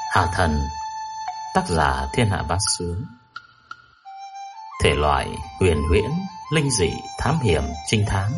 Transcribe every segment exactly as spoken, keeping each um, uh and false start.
Hà Thần, tác giả Thiên Hạ Bá Sướng. Thể loại huyền huyễn, linh dị, thám hiểm, trinh thám.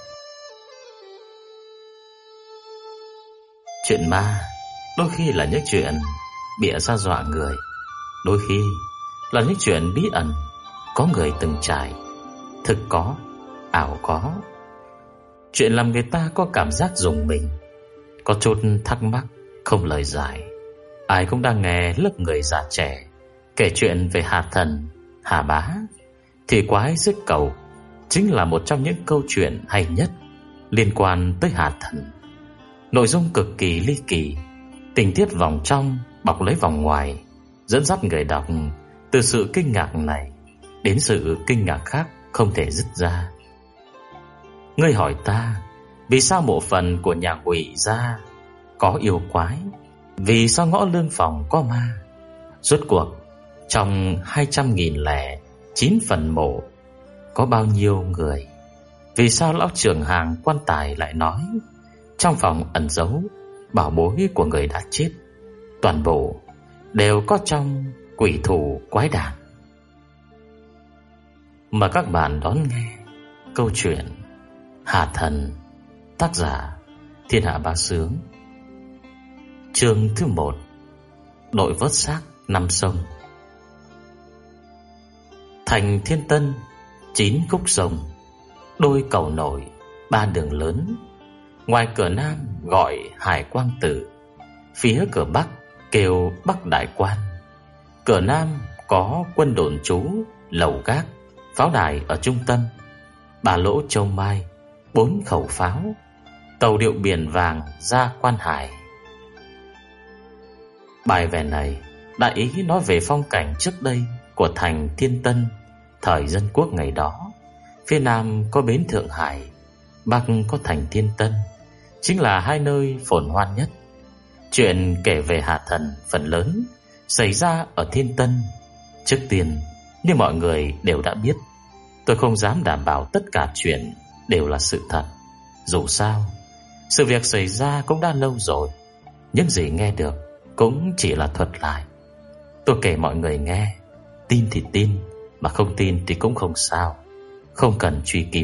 Chuyện ma đôi khi là những chuyện bịa ra dọa người, đôi khi là những chuyện bí ẩn có người từng trải, thực có, ảo có. Chuyện làm người ta có cảm giác rùng mình, có chút thắc mắc không lời giải. Ai cũng đang nghe lớp người già trẻ kể chuyện về Hà Thần, Hà Bá. Thì Quái Giết Cầu chính là một trong những câu chuyện hay nhất liên quan tới Hà Thần. Nội dung cực kỳ ly kỳ, tình tiết vòng trong bọc lấy vòng ngoài, dẫn dắt người đọc từ sự kinh ngạc này đến sự kinh ngạc khác không thể dứt ra. Ngươi hỏi ta, vì sao mộ phần của nhà Ngụy gia có yêu quái? Vì sao ngõ Lương Phòng có ma? Rốt cuộc trong hai trăm nghìn lẻ chín phần mộ có bao nhiêu người? Vì sao lão trưởng hàng quan tài lại nói trong phòng ẩn giấu bảo bối của người đã chết, toàn bộ đều có trong quỷ thủ quái đản? Mời các bạn đón nghe câu chuyện Hà Thần, tác giả Thiên Hạ Bá Sướng. Chương thứ một: đội vớt xác năm sông. Thành Thiên Tân, chín khúc sông, đôi cầu nổi, ba đường lớn. Ngoài cửa Nam gọi Hải Quang Tử, phía cửa Bắc kêu Bắc Đại Quan. Cửa Nam có quân đồn trú, lầu gác, pháo đài ở trung tâm, ba lỗ châu mai, bốn khẩu pháo, tàu điệu biển vàng ra Quan Hải. Bài vè này đại ý nói về phong cảnh trước đây của thành Thiên Tân thời dân quốc ngày đó. Phía Nam có bến Thượng Hải, Bắc có thành Thiên Tân, chính là hai nơi phồn hoa nhất. Chuyện kể về Hà Thần phần lớn xảy ra ở Thiên Tân. Trước tiên, như mọi người đều đã biết, tôi không dám đảm bảo tất cả chuyện đều là sự thật. Dù sao, sự việc xảy ra cũng đã lâu rồi, những gì nghe được cũng chỉ là thuật lại. Tôi kể mọi người nghe, tin thì tin, mà không tin thì cũng không sao, không cần truy cứu.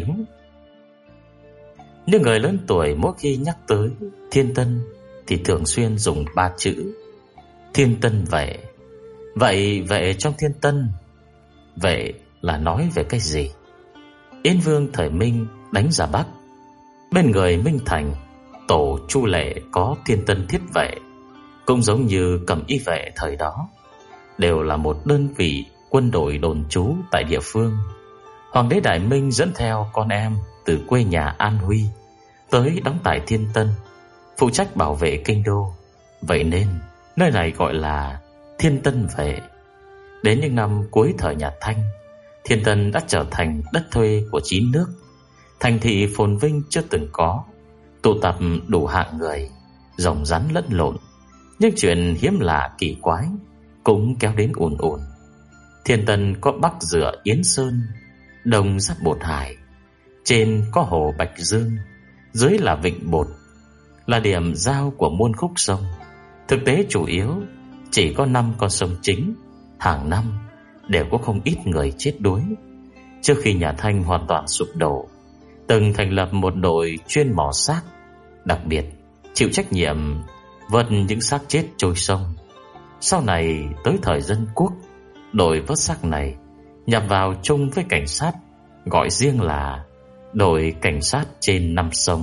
Những người lớn tuổi mỗi khi nhắc tới Thiên Tân thì thường xuyên dùng ba chữ Thiên Tân Vệ. Vậy vệ trong Thiên Tân, vệ là nói về cái gì? Yên Vương thời Minh đánh ra Bắc, bên người Minh Thành, tổ Chu Lệ có Thiên Tân Thiết Vệ, cũng giống như Cẩm Y Vệ thời đó, đều là một đơn vị quân đội đồn trú tại địa phương. Hoàng đế Đại Minh dẫn theo con em từ quê nhà An Huy tới đóng tại Thiên Tân, phụ trách bảo vệ kinh đô. Vậy nên nơi này gọi là Thiên Tân Vệ. Đến những năm cuối thời nhà Thanh, Thiên Tân đã trở thành đất thuê của chín nước, thành thị phồn vinh chưa từng có, tụ tập đủ hạng người, rồng rắn lẫn lộn. Nhưng chuyện hiếm lạ kỳ quái cũng kéo đến ùn ùn. Thiên Tân có bắc dựa Yến Sơn, đông giáp Bột Hải, trên có hồ Bạch Dương, dưới là vịnh Bột, là điểm giao của muôn khúc sông. Thực tế chủ yếu chỉ có năm con sông chính, hàng năm đều có không ít người chết đuối. Trước khi nhà Thanh hoàn toàn sụp đổ, từng thành lập một đội chuyên mò xác, đặc biệt chịu trách nhiệm vớt những xác chết trôi sông. Sau này tới thời dân quốc, đội vớt xác này nhập vào chung với cảnh sát, gọi riêng là đội cảnh sát trên năm sông.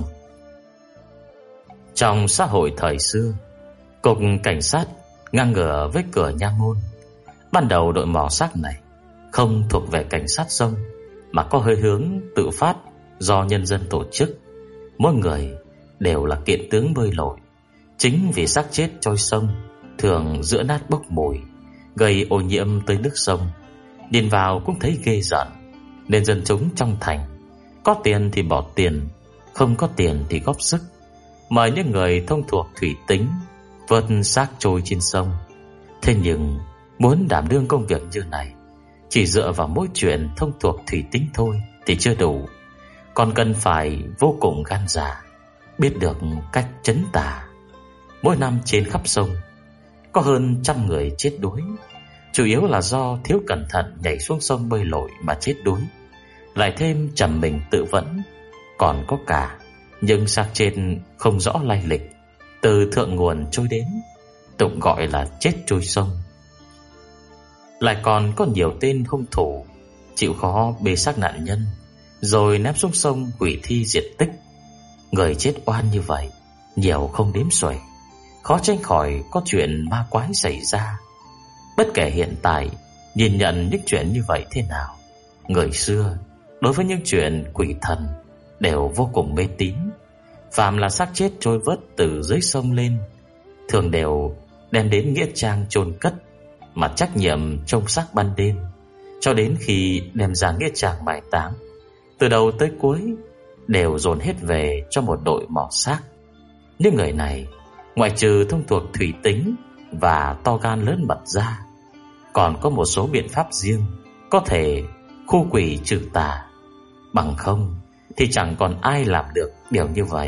Trong xã hội thời xưa, cục cảnh sát ngang ngửa với cửa nha môn. Ban đầu đội mò xác này không thuộc về cảnh sát sông, mà có hơi hướng tự phát do nhân dân tổ chức. Mỗi người đều là kiện tướng bơi lội. Chính vì xác chết trôi sông thường rữa nát bốc mùi, gây ô nhiễm tới nước sông, điền vào cũng thấy ghê rợn, nên dân chúng trong thành có tiền thì bỏ tiền, không có tiền thì góp sức, mời những người thông thuộc thủy tính vớt xác trôi trên sông. Thế nhưng muốn đảm đương công việc như này, chỉ dựa vào mỗi chuyện thông thuộc thủy tính thôi thì chưa đủ, còn cần phải vô cùng gan dạ, biết được cách trấn tà. Mỗi năm trên khắp sông có hơn trăm người chết đuối, chủ yếu là do thiếu cẩn thận nhảy xuống sông bơi lội mà chết đuối, lại thêm trầm mình tự vẫn. Còn có cả những xác chết không rõ lai lịch, từ thượng nguồn trôi đến, tục gọi là chết trôi sông. Lại còn có nhiều tên hung thủ chịu khó bê xác nạn nhân rồi ném xuống sông hủy thi diệt tích. Người chết oan như vậy nhiều không đếm xuể, khó tránh khỏi có chuyện ma quái xảy ra. Bất kể hiện tại nhìn nhận những chuyện như vậy thế nào, người xưa đối với những chuyện quỷ thần đều vô cùng mê tín. Phàm là xác chết trôi vớt từ dưới sông lên, thường đều đem đến nghĩa trang chôn cất, mà trách nhiệm trông xác ban đêm cho đến khi đem ra nghĩa trang mai táng. Từ đầu tới cuối đều dồn hết về cho một đội mò xác. Những người này ngoại trừ thông thuộc thủy tính và to gan lớn mật ra, còn có một số biện pháp riêng có thể khu quỷ trừ tà. Bằng không thì chẳng còn ai làm được điều như vậy.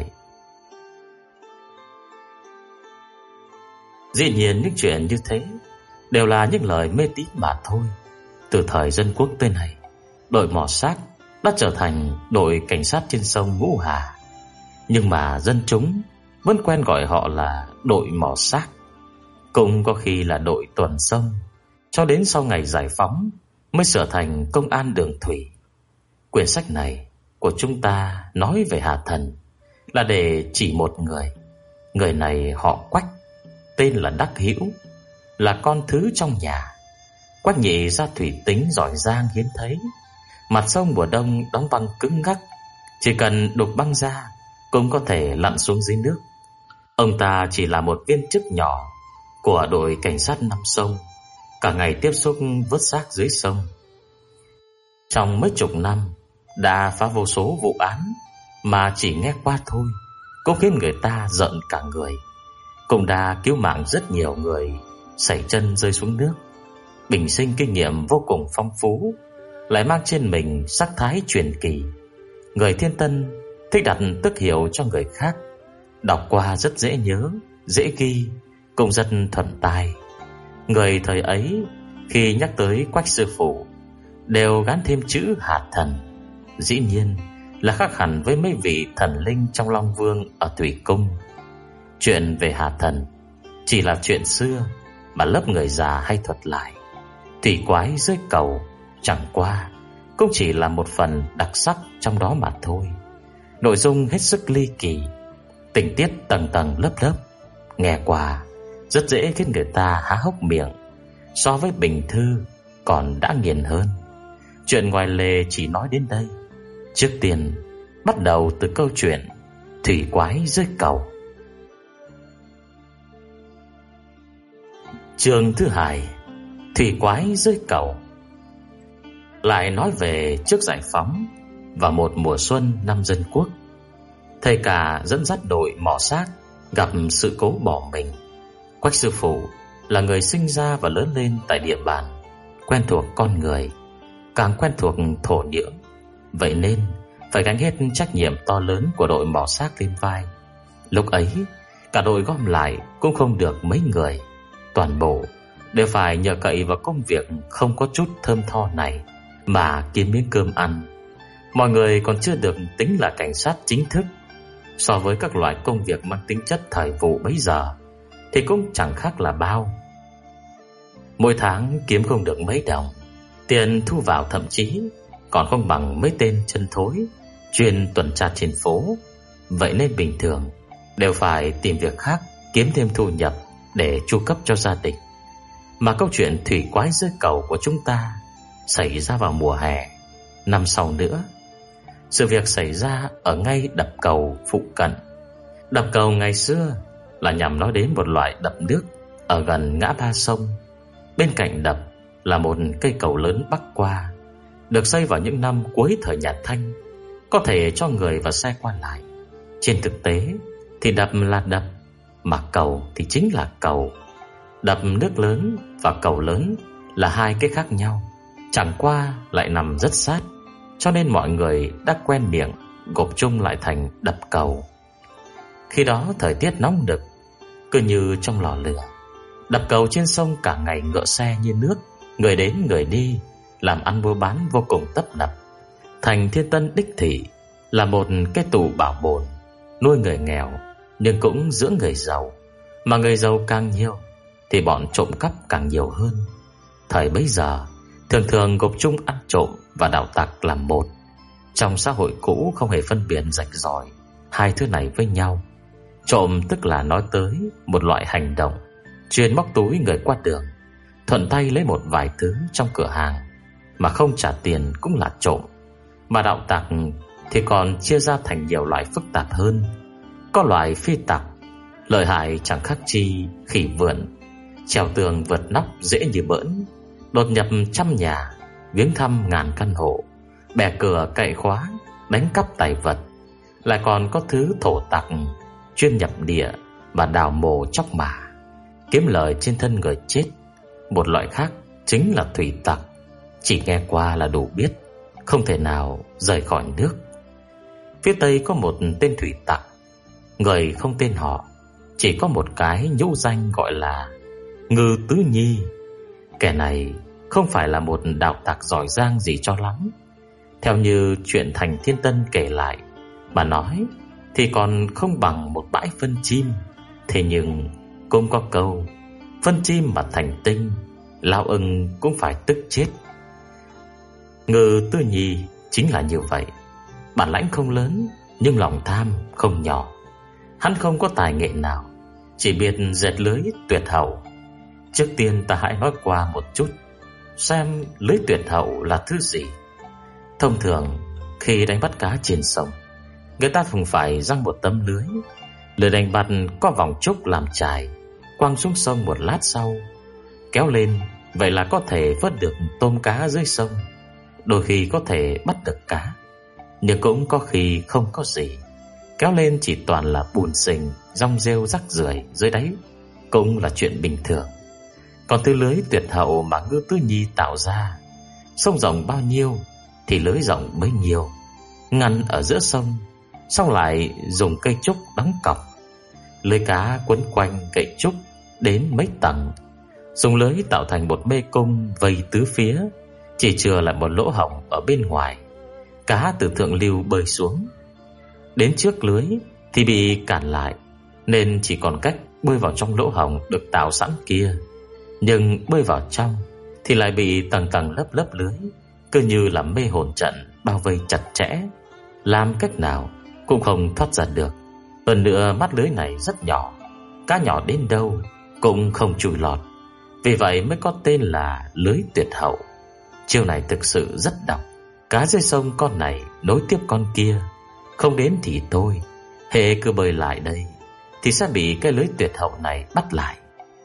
Dĩ nhiên những chuyện như thế đều là những lời mê tín mà thôi. Từ thời dân quốc tới nay, đội mò xác đã trở thành đội cảnh sát trên sông Ngũ Hà, nhưng mà dân chúng vẫn quen gọi họ là đội mò xác, cũng có khi là đội tuần sông, cho đến sau ngày giải phóng mới sửa thành công an đường thủy. Quyển sách này của chúng ta nói về Hà Thần là để chỉ một người. Người này họ Quách, tên là Đắc Hữu, là con thứ trong nhà. Quách nhị ra thủy tính giỏi giang hiếm thấy. Mặt sông mùa đông đóng băng cứng ngắc, chỉ cần đục băng ra cũng có thể lặn xuống dưới nước. Ông ta chỉ là một viên chức nhỏ của đội cảnh sát năm sông, cả ngày tiếp xúc vớt xác dưới sông. Trong mấy chục năm đã phá vô số vụ án mà chỉ nghe qua thôi cũng khiến người ta giận cả người, cũng đã cứu mạng rất nhiều người sẩy chân rơi xuống nước. Bình sinh kinh nghiệm vô cùng phong phú, lại mang trên mình sắc thái truyền kỳ. Người Thiên Tân thích đặt tước hiệu cho người khác, đọc qua rất dễ nhớ, dễ ghi, cũng rất thuận tai. Người thời ấy khi nhắc tới Quách sư phụ đều gắn thêm chữ Hà Thần. Dĩ nhiên là khác hẳn với mấy vị thần linh trong Long Vương ở Thủy Cung. Chuyện về Hà Thần chỉ là chuyện xưa mà lớp người già hay thuật lại. Thủy quái dưới cầu chẳng qua cũng chỉ là một phần đặc sắc trong đó mà thôi. Nội dung hết sức ly kỳ, tình tiết tầng tầng lớp lớp, nghe qua rất dễ khiến người ta há hốc miệng. So với bình thư còn đã nghiền hơn. Chuyện ngoài lề chỉ nói đến đây. Trước tiên bắt đầu từ câu chuyện thủy quái dưới cầu. Chương thứ hai, thủy quái dưới cầu. Lại nói về trước giải phóng và một mùa xuân năm Dân Quốc, thầy cả dẫn dắt đội mò xác gặp sự cố bỏ mình. Quách sư phụ là người sinh ra và lớn lên tại địa bàn, quen thuộc con người, càng quen thuộc thổ nhưỡng, vậy nên phải gánh hết trách nhiệm to lớn của đội mò xác lên vai. Lúc ấy cả đội gom lại cũng không được mấy người, toàn bộ đều phải nhờ cậy vào công việc không có chút thơm tho này mà kiếm miếng cơm ăn. Mọi người còn chưa được tính là cảnh sát chính thức. So với các loại công việc mang tính chất thời vụ bấy giờ thì cũng chẳng khác là bao. Mỗi tháng kiếm không được mấy đồng, tiền thu vào thậm chí còn không bằng mấy tên chân thối chuyên tuần tra trên phố. Vậy nên bình thường đều phải tìm việc khác kiếm thêm thu nhập để chu cấp cho gia đình. Mà câu chuyện thủy quái dưới cầu của chúng ta xảy ra vào mùa hè năm sau nữa. Sự việc xảy ra ở ngay đập cầu phụ cận. Đập cầu ngày xưa là nhằm nói đến một loại đập nước ở gần ngã ba sông. Bên cạnh đập là một cây cầu lớn bắc qua, được xây vào những năm cuối thời nhà Thanh, có thể cho người và xe qua lại. Trên thực tế thì đập là đập, mà cầu thì chính là cầu. Đập nước lớn và cầu lớn là hai cái khác nhau, chẳng qua lại nằm rất sát, cho nên mọi người đã quen miệng gộp chung lại thành đập cầu. Khi đó thời tiết nóng nực, cứ như trong lò lửa, Đập cầu trên sông cả ngày ngựa xe như nước, người đến người đi, làm ăn mua bán vô cùng tấp nập. Thành Thiên Tân đích thị là một cái tù bảo bồn, nuôi người nghèo nhưng cũng dưỡng người giàu. Mà người giàu càng nhiều thì bọn trộm cắp càng nhiều hơn. Thời bấy giờ thường thường gộp chung ăn trộm và đạo tặc làm một. Trong xã hội cũ không hề phân biệt rạch ròi hai thứ này với nhau. Trộm tức là nói tới một loại hành động chuyên móc túi người qua đường, thuận tay lấy một vài thứ trong cửa hàng mà không trả tiền cũng là trộm. Mà đạo tặc thì còn chia ra thành nhiều loại phức tạp hơn. Có loại phi tặc lợi hại chẳng khác chi khỉ vượn, trèo tường vượt nóc dễ như bỡn, đột nhập trăm nhà, viếng thăm ngàn căn hộ, bẻ cửa cậy khóa, đánh cắp tài vật. Lại còn có thứ thổ tặc chuyên nhập địa và đào mồ chóc mả, kiếm lời trên thân người chết. Một loại khác chính là thủy tặc, chỉ nghe qua là đủ biết, không thể nào rời khỏi nước. Phía Tây có một tên thủy tặc, người không tên họ, chỉ có một cái nhũ danh gọi là Ngư Tứ Nhi. Kẻ này không phải là một đạo tặc giỏi giang gì cho lắm. Theo như chuyện Thành Thiên Tân kể lại mà nói thì còn không bằng một bãi phân chim. Thế nhưng cũng có câu phân chim mà thành tinh, lao ưng cũng phải tức chết. Ngư Tứ Nhi chính là như vậy. Bản lãnh không lớn nhưng lòng tham không nhỏ. Hắn không có tài nghệ nào, chỉ biết dệt lưới tuyệt hậu. Trước tiên ta hãy nói qua một chút xem lưới tuyệt hậu là thứ gì. Thông thường khi đánh bắt cá trên sông, người ta thường phải giăng một tấm lưới. Lưới đánh bắt có vòng trúc làm chài, quăng xuống sông một lát sau kéo lên, vậy là có thể vớt được tôm cá dưới sông. Đôi khi có thể bắt được cá, nhưng cũng có khi không có gì. Kéo lên chỉ toàn là bùn sình, rong rêu rắc rưởi dưới đáy, cũng là chuyện bình thường. Còn thứ lưới tuyệt hậu mà Ngư Tứ Nhi tạo ra, sông rộng bao nhiêu thì lưới rộng bấy nhiêu, ngăn ở giữa sông, xong lại dùng cây trúc đóng cọc. Lưới cá quấn quanh cây trúc đến mấy tầng, dùng lưới tạo thành một mê cung vây tứ phía, chỉ chừa lại một lỗ hổng ở bên ngoài. Cá từ thượng lưu bơi xuống, đến trước lưới thì bị cản lại, nên chỉ còn cách bơi vào trong lỗ hổng được tạo sẵn kia. Nhưng bơi vào trong thì lại bị tầng tầng lớp lớp lưới, cứ như là mê hồn trận bao vây chặt chẽ, làm cách nào cũng không thoát ra được. Hơn nữa mắt lưới này rất nhỏ, cá nhỏ đến đâu cũng không chui lọt, vì vậy mới có tên là lưới tuyệt hậu. Chiêu này thực sự rất độc. Cá dưới sông con này nối tiếp con kia, không đến thì thôi, hễ cứ bơi lại đây thì sẽ bị cái lưới tuyệt hậu này bắt lại.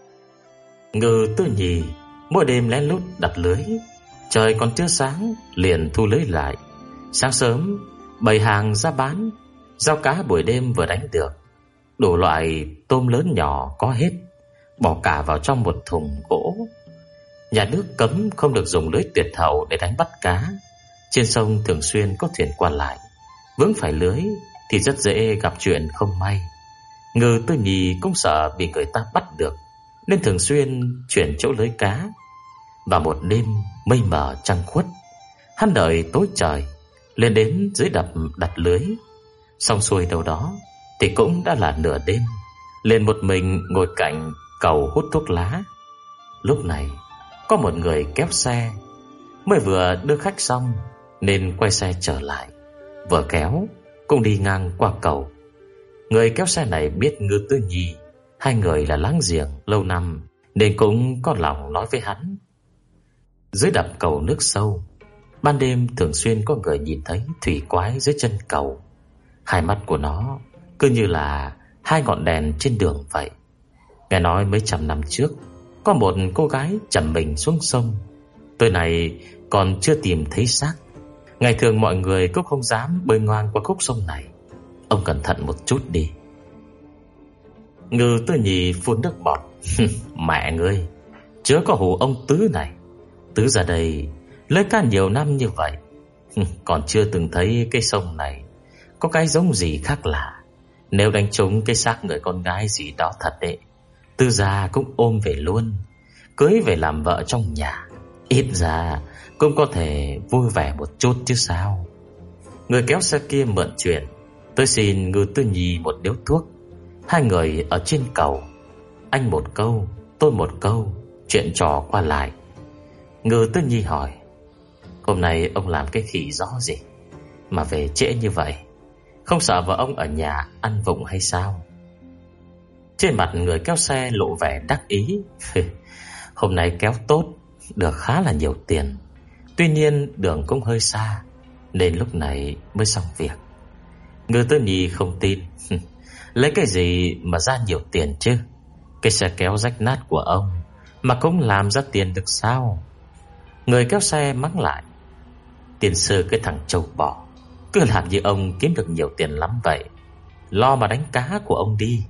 Ngư Tứ Nhi mỗi đêm lén lút đặt lưới, trời còn chưa sáng liền thu lưới lại. Sáng sớm bày hàng ra bán, giao cá buổi đêm vừa đánh được, đủ loại tôm lớn nhỏ có hết, bỏ cả vào trong một thùng gỗ. Nhà nước cấm không được dùng lưới tuyệt hậu để đánh bắt cá. Trên sông thường xuyên có thuyền qua lại, vướng phải lưới thì rất dễ gặp chuyện không may. Ngư Tứ Nhi cũng sợ bị người ta bắt được, nên thường xuyên chuyển chỗ lưới cá. Và một đêm mây mờ trăng khuất, hắn đợi tối trời lên đến dưới đập đặt lưới. Xong xuôi đâu đó thì cũng đã là nửa đêm, liền một mình ngồi cạnh cầu hút thuốc lá. Lúc này có một người kéo xe, mới vừa đưa khách xong nên quay xe trở lại, vừa kéo cũng đi ngang qua cầu. Người kéo xe này biết Ngư Tứ Nhi, hai người là láng giềng lâu năm, nên cũng có lòng nói với hắn. Dưới đập cầu nước sâu, ban đêm thường xuyên có người nhìn thấy thủy quái dưới chân cầu. Hai mắt của nó cứ như là hai ngọn đèn trên đường vậy. Nghe nói mấy trăm năm trước có một cô gái chầm mình xuống sông, tới này còn chưa tìm thấy xác. Ngày thường mọi người cũng không dám bơi ngang qua khúc sông này. Ông cẩn thận một chút đi. Ngư Tứ Nhi phun nước bọt. Mẹ ngươi, chớ có hù ông Tứ này. Tứ ra đây lấy cá nhiều năm như vậy, còn chưa từng thấy cái sông này có cái giống gì khác lạ. Nếu đánh trúng cái xác người con gái gì đó thật đấy, Tư gia cũng ôm về luôn, cưới về làm vợ trong nhà, ít ra cũng có thể vui vẻ một chút chứ sao. Người kéo xe kia mượn chuyện, tôi xin Ngư Tư Nhi một điếu thuốc. Hai người ở trên cầu, anh một câu, tôi một câu, chuyện trò qua lại. Ngư Tư Nhi hỏi: hôm nay ông làm cái khỉ gió gì mà về trễ như vậy? Không sợ vợ ông ở nhà ăn vụng hay sao? Trên mặt người kéo xe lộ vẻ đắc ý. Hôm nay kéo tốt, được khá là nhiều tiền. Tuy nhiên đường cũng hơi xa, nên lúc này mới xong việc. Ngư Tư Nhi không tin. Lấy cái gì mà ra nhiều tiền chứ? Cái xe kéo rách nát của ông mà cũng làm ra tiền được sao? Người kéo xe mắng lại: tiền sư cái thằng trâu bò, cứ làm như ông kiếm được nhiều tiền lắm vậy, lo mà đánh cá của ông đi.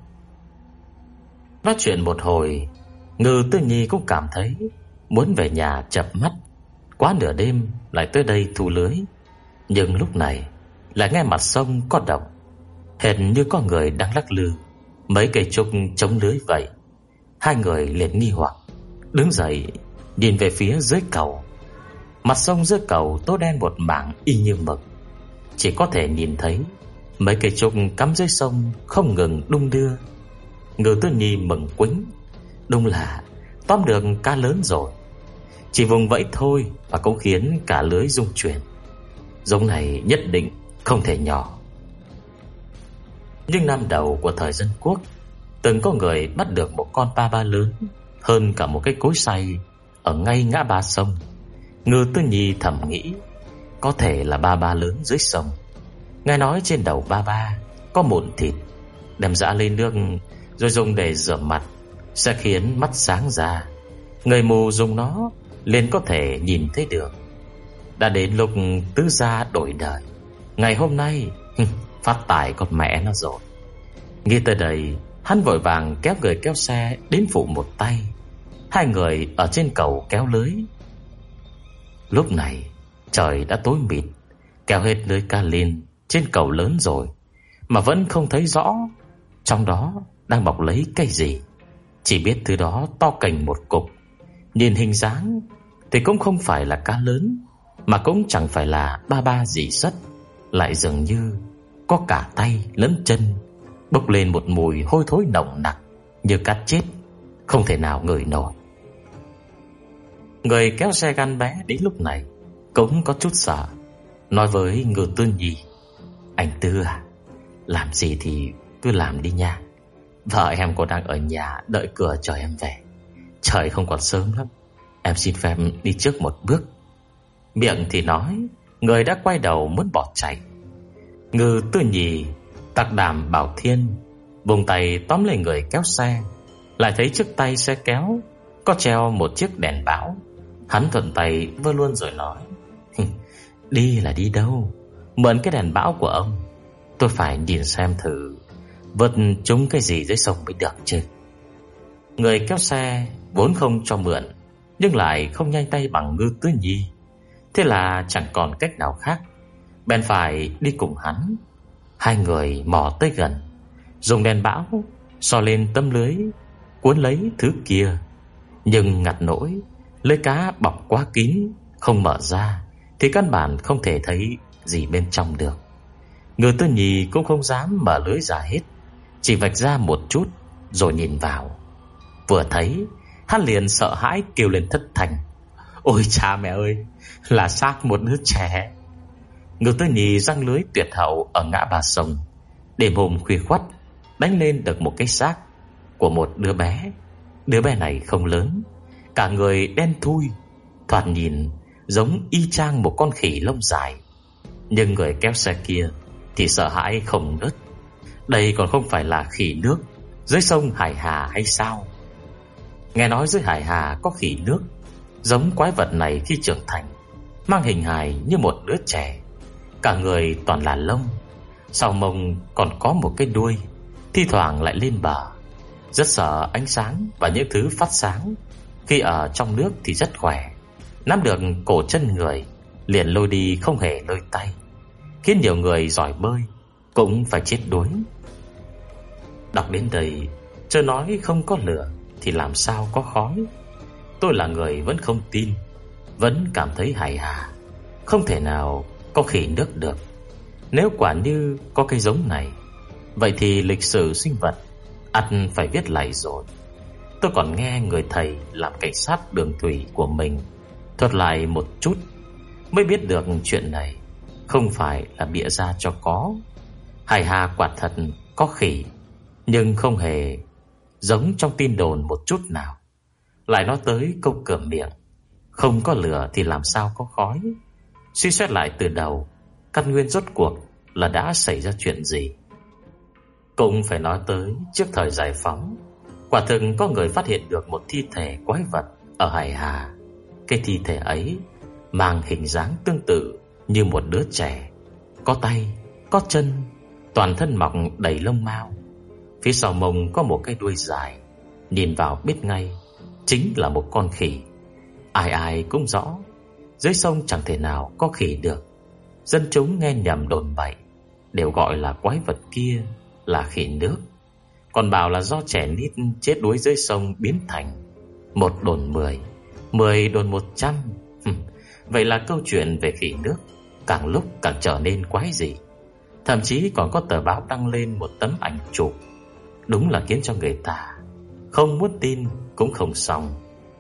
Nói chuyện một hồi, Ngư Tư Nhi cũng cảm thấy muốn về nhà chợp mắt. Quá nửa đêm lại tới đây thu lưới, nhưng lúc này lại nghe mặt sông có động, hệt như có người đang lắc lư mấy cây trúc chống lưới vậy. Hai người liền nghi hoặc đứng dậy nhìn về phía dưới cầu. Mặt sông dưới cầu tối đen một mảng y như mực, chỉ có thể nhìn thấy mấy cây trúc cắm dưới sông không ngừng đung đưa. Ngư Tư Nhi mừng quính, đúng là tóm được cá lớn rồi. Chỉ vùng vẫy thôi mà cũng khiến cả lưới rung chuyển. Giống này nhất định không thể nhỏ. Nhưng năm đầu của thời dân quốc, từng có người bắt được một con ba ba lớn hơn cả một cái cối xay ở ngay ngã ba sông. Ngư Tư Nhi thầm nghĩ có thể là ba ba lớn dưới sông. Nghe nói trên đầu ba ba có mụn thịt, đem giã lên nước rồi dùng để rửa mặt sẽ khiến mắt sáng ra. Người mù dùng nó liền có thể nhìn thấy được. Đã đến lúc tứ gia đổi đời. Ngày hôm nay phát tài con mẹ nó rồi. Nghĩ tới đây, hắn vội vàng kéo người kéo xe đến phụ một tay. Hai người ở trên cầu kéo lưới. Lúc này trời đã tối mịt, kéo hết lưới cá lên trên cầu lớn rồi mà vẫn không thấy rõ trong đó đang bọc lấy cái gì. Chỉ biết thứ đó to cành một cục, nhìn hình dáng thì cũng không phải là cá lớn, mà cũng chẳng phải là ba ba gì sất, lại dường như có cả tay lẫn chân, bốc lên một mùi hôi thối nồng nặc như cát chết, không thể nào ngửi nổi. Người kéo xe gan bé đến lúc này cũng có chút sợ, nói với Ngư Tư Nhi: anh Tư à, làm gì thì cứ làm đi nha. Vợ em còn đang ở nhà đợi cửa chờ em về. Trời không còn sớm lắm, em xin phép đi trước một bước. Miệng thì nói, người đã quay đầu muốn bỏ chạy. Ngư Tư Nhi tặc đảm bảo thiên, vùng tay tóm lấy người kéo xe. Lại thấy trước tay xe kéo có treo một chiếc đèn báo. Hắn thuận tay vơ luôn rồi nói: đi là đi đâu? Mượn cái đèn bão của ông, tôi phải nhìn xem thử vượt trúng cái gì dưới sông mới được chứ. Người kéo xe vốn không cho mượn, nhưng lại không nhanh tay bằng Ngư Tư Nhi. Thế là chẳng còn cách nào khác, bèn phải đi cùng hắn. Hai người mò tới gần, dùng đèn bão soi lên tấm lưới cuốn lấy thứ kia. Nhưng ngặt nỗi lưới cá bọc quá kín, không mở ra thì căn bản không thể thấy gì bên trong được. Ngư Tư Nhi cũng không dám mở lưới ra hết, chỉ vạch ra một chút rồi nhìn vào. Vừa thấy, hắn liền sợ hãi kêu lên thất thanh: ôi cha mẹ ơi, là xác một đứa trẻ. Ngư Tư Nhi răng lưới tuyệt hậu ở ngã ba sông. Đêm hôm khuya khoắt, đánh lên được một cái xác của một đứa bé. Đứa bé này không lớn, cả người đen thui, thoạt nhìn giống y chang một con khỉ lông dài. Nhưng người kéo xe kia thì sợ hãi không ngớt. Đây còn không phải là khỉ nước dưới sông Hải Hà hay sao? Nghe nói dưới Hải Hà có khỉ nước, giống quái vật này khi trưởng thành mang hình hài như một đứa trẻ, cả người toàn là lông, sau mông còn có một cái đuôi, thi thoảng lại lên bờ. Rất sợ ánh sáng và những thứ phát sáng. Khi ở trong nước thì rất khỏe, nắm được cổ chân người liền lôi đi không hề lôi tay, khiến nhiều người giỏi bơi cũng phải chết đuối. Đọc đến đây, chớ nói không có lửa, thì làm sao có khói. Tôi là người vẫn không tin, vẫn cảm thấy hài hà. Không thể nào có khỉ nước được. Nếu quả như có cái giống này, vậy thì lịch sử sinh vật ắt phải viết lại rồi. Tôi còn nghe người thầy làm cảnh sát đường thủy của mình thuật lại một chút, mới biết được chuyện này không phải là bịa ra cho có. Hải hà quả thật có khỉ, nhưng không hề giống trong tin đồn một chút nào. Lại nói tới câu cửa miệng, không có lửa thì làm sao có khói. Suy xét lại từ đầu, căn nguyên rốt cuộc là đã xảy ra chuyện gì. Cũng phải nói tới trước thời giải phóng, quả thực có người phát hiện được một thi thể quái vật ở Hải Hà. Cái thi thể ấy mang hình dáng tương tự như một đứa trẻ, có tay, có chân, toàn thân mọc đầy lông mao. Phía sau mông có một cái đuôi dài, nhìn vào biết ngay chính là một con khỉ. Ai ai cũng rõ, dưới sông chẳng thể nào có khỉ được. Dân chúng nghe nhầm đồn bậy, đều gọi là quái vật kia là khỉ nước, còn bảo là do trẻ nít chết đuối dưới sông biến thành. Một đồn mười, mười đồn một trăm. Vậy là câu chuyện về khỉ nước càng lúc càng trở nên quái dị. Thậm chí còn có tờ báo đăng lên một tấm ảnh chụp, đúng là khiến cho người ta không muốn tin cũng không xong.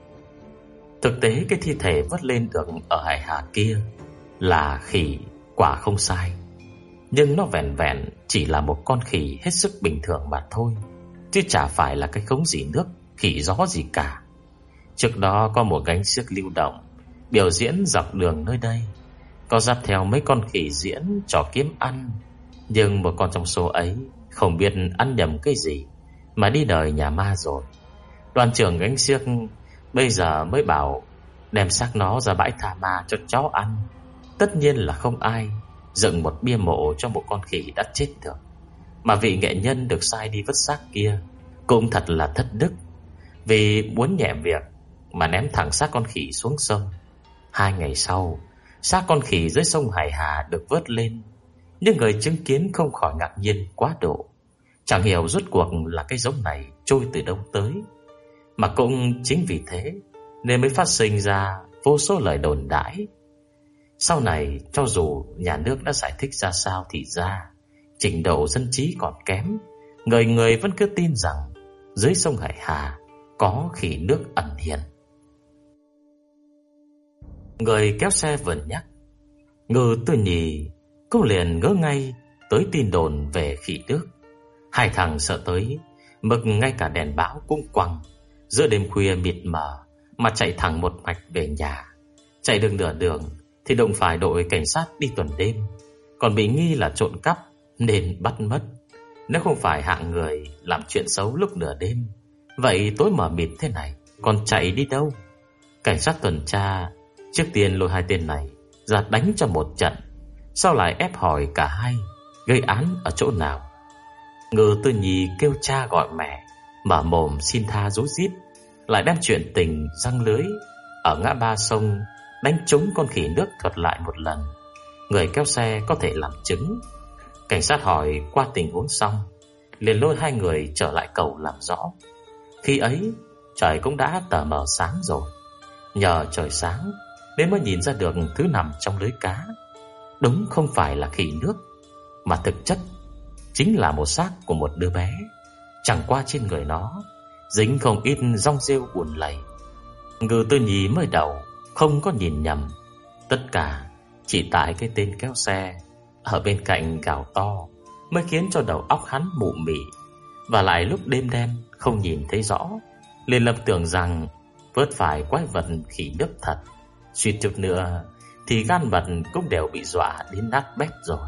Thực tế cái thi thể vớt lên được ở Hải Hà kia là khỉ quả không sai, nhưng nó vẹn vẹn chỉ là một con khỉ hết sức bình thường mà thôi, chứ chả phải là cái khống gì nước, khỉ gió gì cả. Trước đó có một gánh xiếc lưu động biểu diễn dọc đường nơi đây, có dắt theo mấy con khỉ diễn trò kiếm ăn. Nhưng một con trong số ấy không biết ăn nhầm cái gì mà đi đời nhà ma rồi. Đoàn trưởng gánh xiếc bây giờ mới bảo đem xác nó ra bãi tha ma cho chó ăn. Tất nhiên là không ai dựng một bia mộ cho một con khỉ đã chết được. Mà vị nghệ nhân được sai đi vứt xác kia cũng thật là thất đức, vì muốn nhẹ việc mà ném thẳng xác con khỉ xuống sông. Hai ngày sau, xác con khỉ dưới sông Hải Hà được vớt lên, nhưng người chứng kiến không khỏi ngạc nhiên quá độ. Chẳng hiểu rốt cuộc là cái giống này trôi từ đâu tới. Mà cũng chính vì thế nên mới phát sinh ra vô số lời đồn đãi. Sau này cho dù nhà nước đã giải thích ra sao thì ra, trình độ dân trí còn kém, người người vẫn cứ tin rằng dưới sông Hải Hà có khỉ nước ẩn hiện. Người kéo xe vừa nhắc, Ngư Tư Nhì cũng liền ngỡ ngay tới tin đồn về khỉ nước. Hai thằng sợ tới mức ngay cả đèn báo cũng quăng, giữa đêm khuya mịt mờ mà chạy thẳng một mạch về nhà. Chạy được nửa đường thì đụng phải đội cảnh sát đi tuần đêm, còn bị nghi là trộm cắp nên bắt mất. Nếu không phải hạng người làm chuyện xấu lúc nửa đêm, vậy tối mờ mịt thế này còn chạy đi đâu? Cảnh sát tuần tra trước tiên lôi hai tên này ra đánh cho một trận, sau lại ép hỏi cả hai gây án ở chỗ nào. Ngư Tư Nhi kêu cha gọi mẹ, mở mồm xin tha rối rít, lại đem chuyện tình răng lưới ở ngã ba sông đánh trúng con khỉ nước thuật lại một lần. Người kéo xe có thể làm chứng. Cảnh sát hỏi qua tình huống xong, liền lôi hai người trở lại cầu làm rõ. Khi ấy trời cũng đã tờ mờ sáng rồi. Nhờ trời sáng nên mới nhìn ra được thứ nằm trong lưới cá đúng không phải là khỉ nước, mà thực chất chính là một xác của một đứa bé. Chẳng qua trên người nó dính không ít rong rêu buồn lầy. Ngư Tư Nhi mới đầu không có nhìn nhầm, tất cả chỉ tại cái tên kéo xe ở bên cạnh gào to mới khiến cho đầu óc hắn mụ mị. Và lại lúc đêm đen không nhìn thấy rõ, liền lầm tưởng rằng vớt phải quái vật khỉ nước thật. Suýt chút nữa thì gan vật cũng đều bị dọa đến nát bét rồi.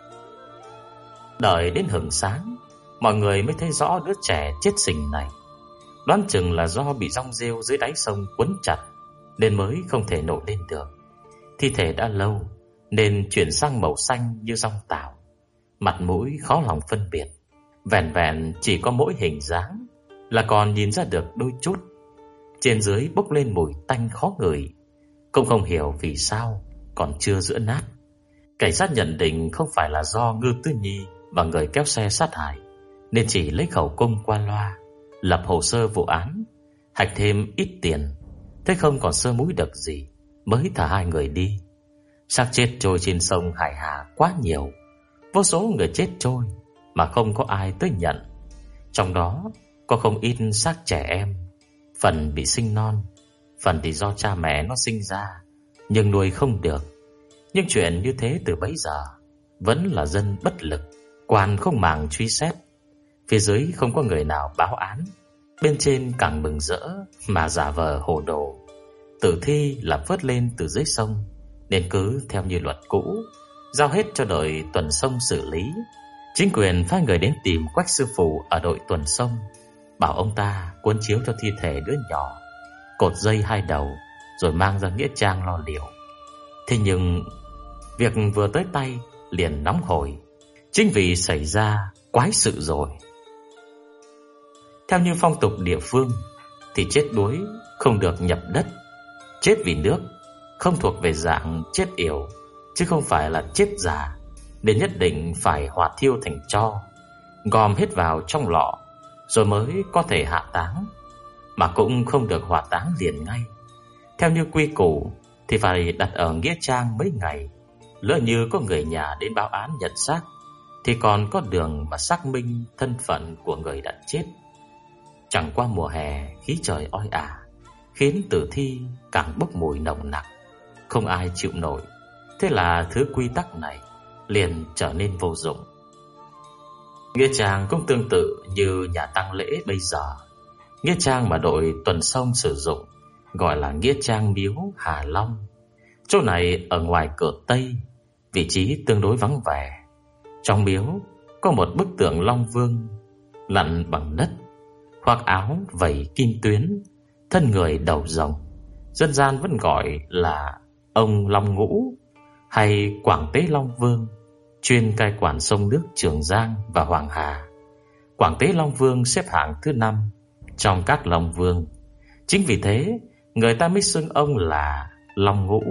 Đợi đến hửng sáng, mọi người mới thấy rõ đứa trẻ chết sình này. Đoán chừng là do bị rong rêu dưới đáy sông quấn chặt nên mới không thể nổi lên được. Thi thể đã lâu nên chuyển sang màu xanh như rong tảo, mặt mũi khó lòng phân biệt. Vẹn vẹn chỉ có mỗi hình dáng là còn nhìn ra được đôi chút. Trên dưới bốc lên mùi tanh khó ngửi, cũng không hiểu vì sao còn chưa rữa nát. Cảnh sát nhận định không phải là do Ngư Tư Nhi và người kéo xe sát hại, nên chỉ lấy khẩu cung qua loa lập hồ sơ vụ án, hạch thêm ít tiền, thế không còn sơ múi được gì, mới thả hai người đi. Xác chết trôi trên sông Hải Hà quá nhiều, vô số người chết trôi mà không có ai tới nhận. Trong đó có không ít xác trẻ em, phần bị sinh non, phần thì do cha mẹ nó sinh ra nhưng nuôi không được. Nhưng chuyện như thế từ bấy giờ vẫn là dân bất lực, quan không màng truy xét. Phía dưới không có người nào báo án, bên trên càng mừng rỡ mà giả vờ hồ đồ. Tử thi là vớt lên từ dưới sông, nên cứ theo như luật cũ, giao hết cho đội tuần sông xử lý. Chính quyền phái người đến tìm Quách sư phụ ở đội tuần sông, bảo ông ta cuốn chiếu cho thi thể đứa nhỏ, cột dây hai đầu, rồi mang ra nghĩa trang lo liệu. Thế nhưng việc vừa tới tay liền nóng hổi, chính vì xảy ra quái sự rồi. Theo như phong tục địa phương thì chết đuối không được nhập đất. Chết vì nước không thuộc về dạng chết yểu, chứ không phải là chết già, nên nhất định phải hỏa thiêu thành tro, gom hết vào trong lọ rồi mới có thể hạ táng. Mà cũng không được hỏa táng liền ngay. Theo như quy củ thì phải đặt ở nghĩa trang mấy ngày. Lỡ như có người nhà đến báo án nhận xác thì còn có đường mà xác minh thân phận của người đã chết. Chẳng qua mùa hè khí trời oi ả, khiến tử thi càng bốc mùi nồng nặc, không ai chịu nổi. Thế là thứ quy tắc này liền trở nên vô dụng. Nghĩa trang cũng tương tự như nhà tang lễ bây giờ. Nghĩa trang mà đội tuần sông sử dụng gọi là nghĩa trang miếu Hà Long. Chỗ này ở ngoài cửa Tây, vị trí tương đối vắng vẻ. Trong miếu có một bức tượng Long Vương lặn bằng đất, khoác áo vảy kim tuyến, thân người đầu rồng, dân gian vẫn gọi là ông Long Ngũ hay Quảng Tế Long Vương, chuyên cai quản sông nước Trường Giang và Hoàng Hà. Quảng Tế Long Vương xếp hạng thứ năm trong các Long Vương. Chính vì thế người ta mới xưng ông là Long Ngũ.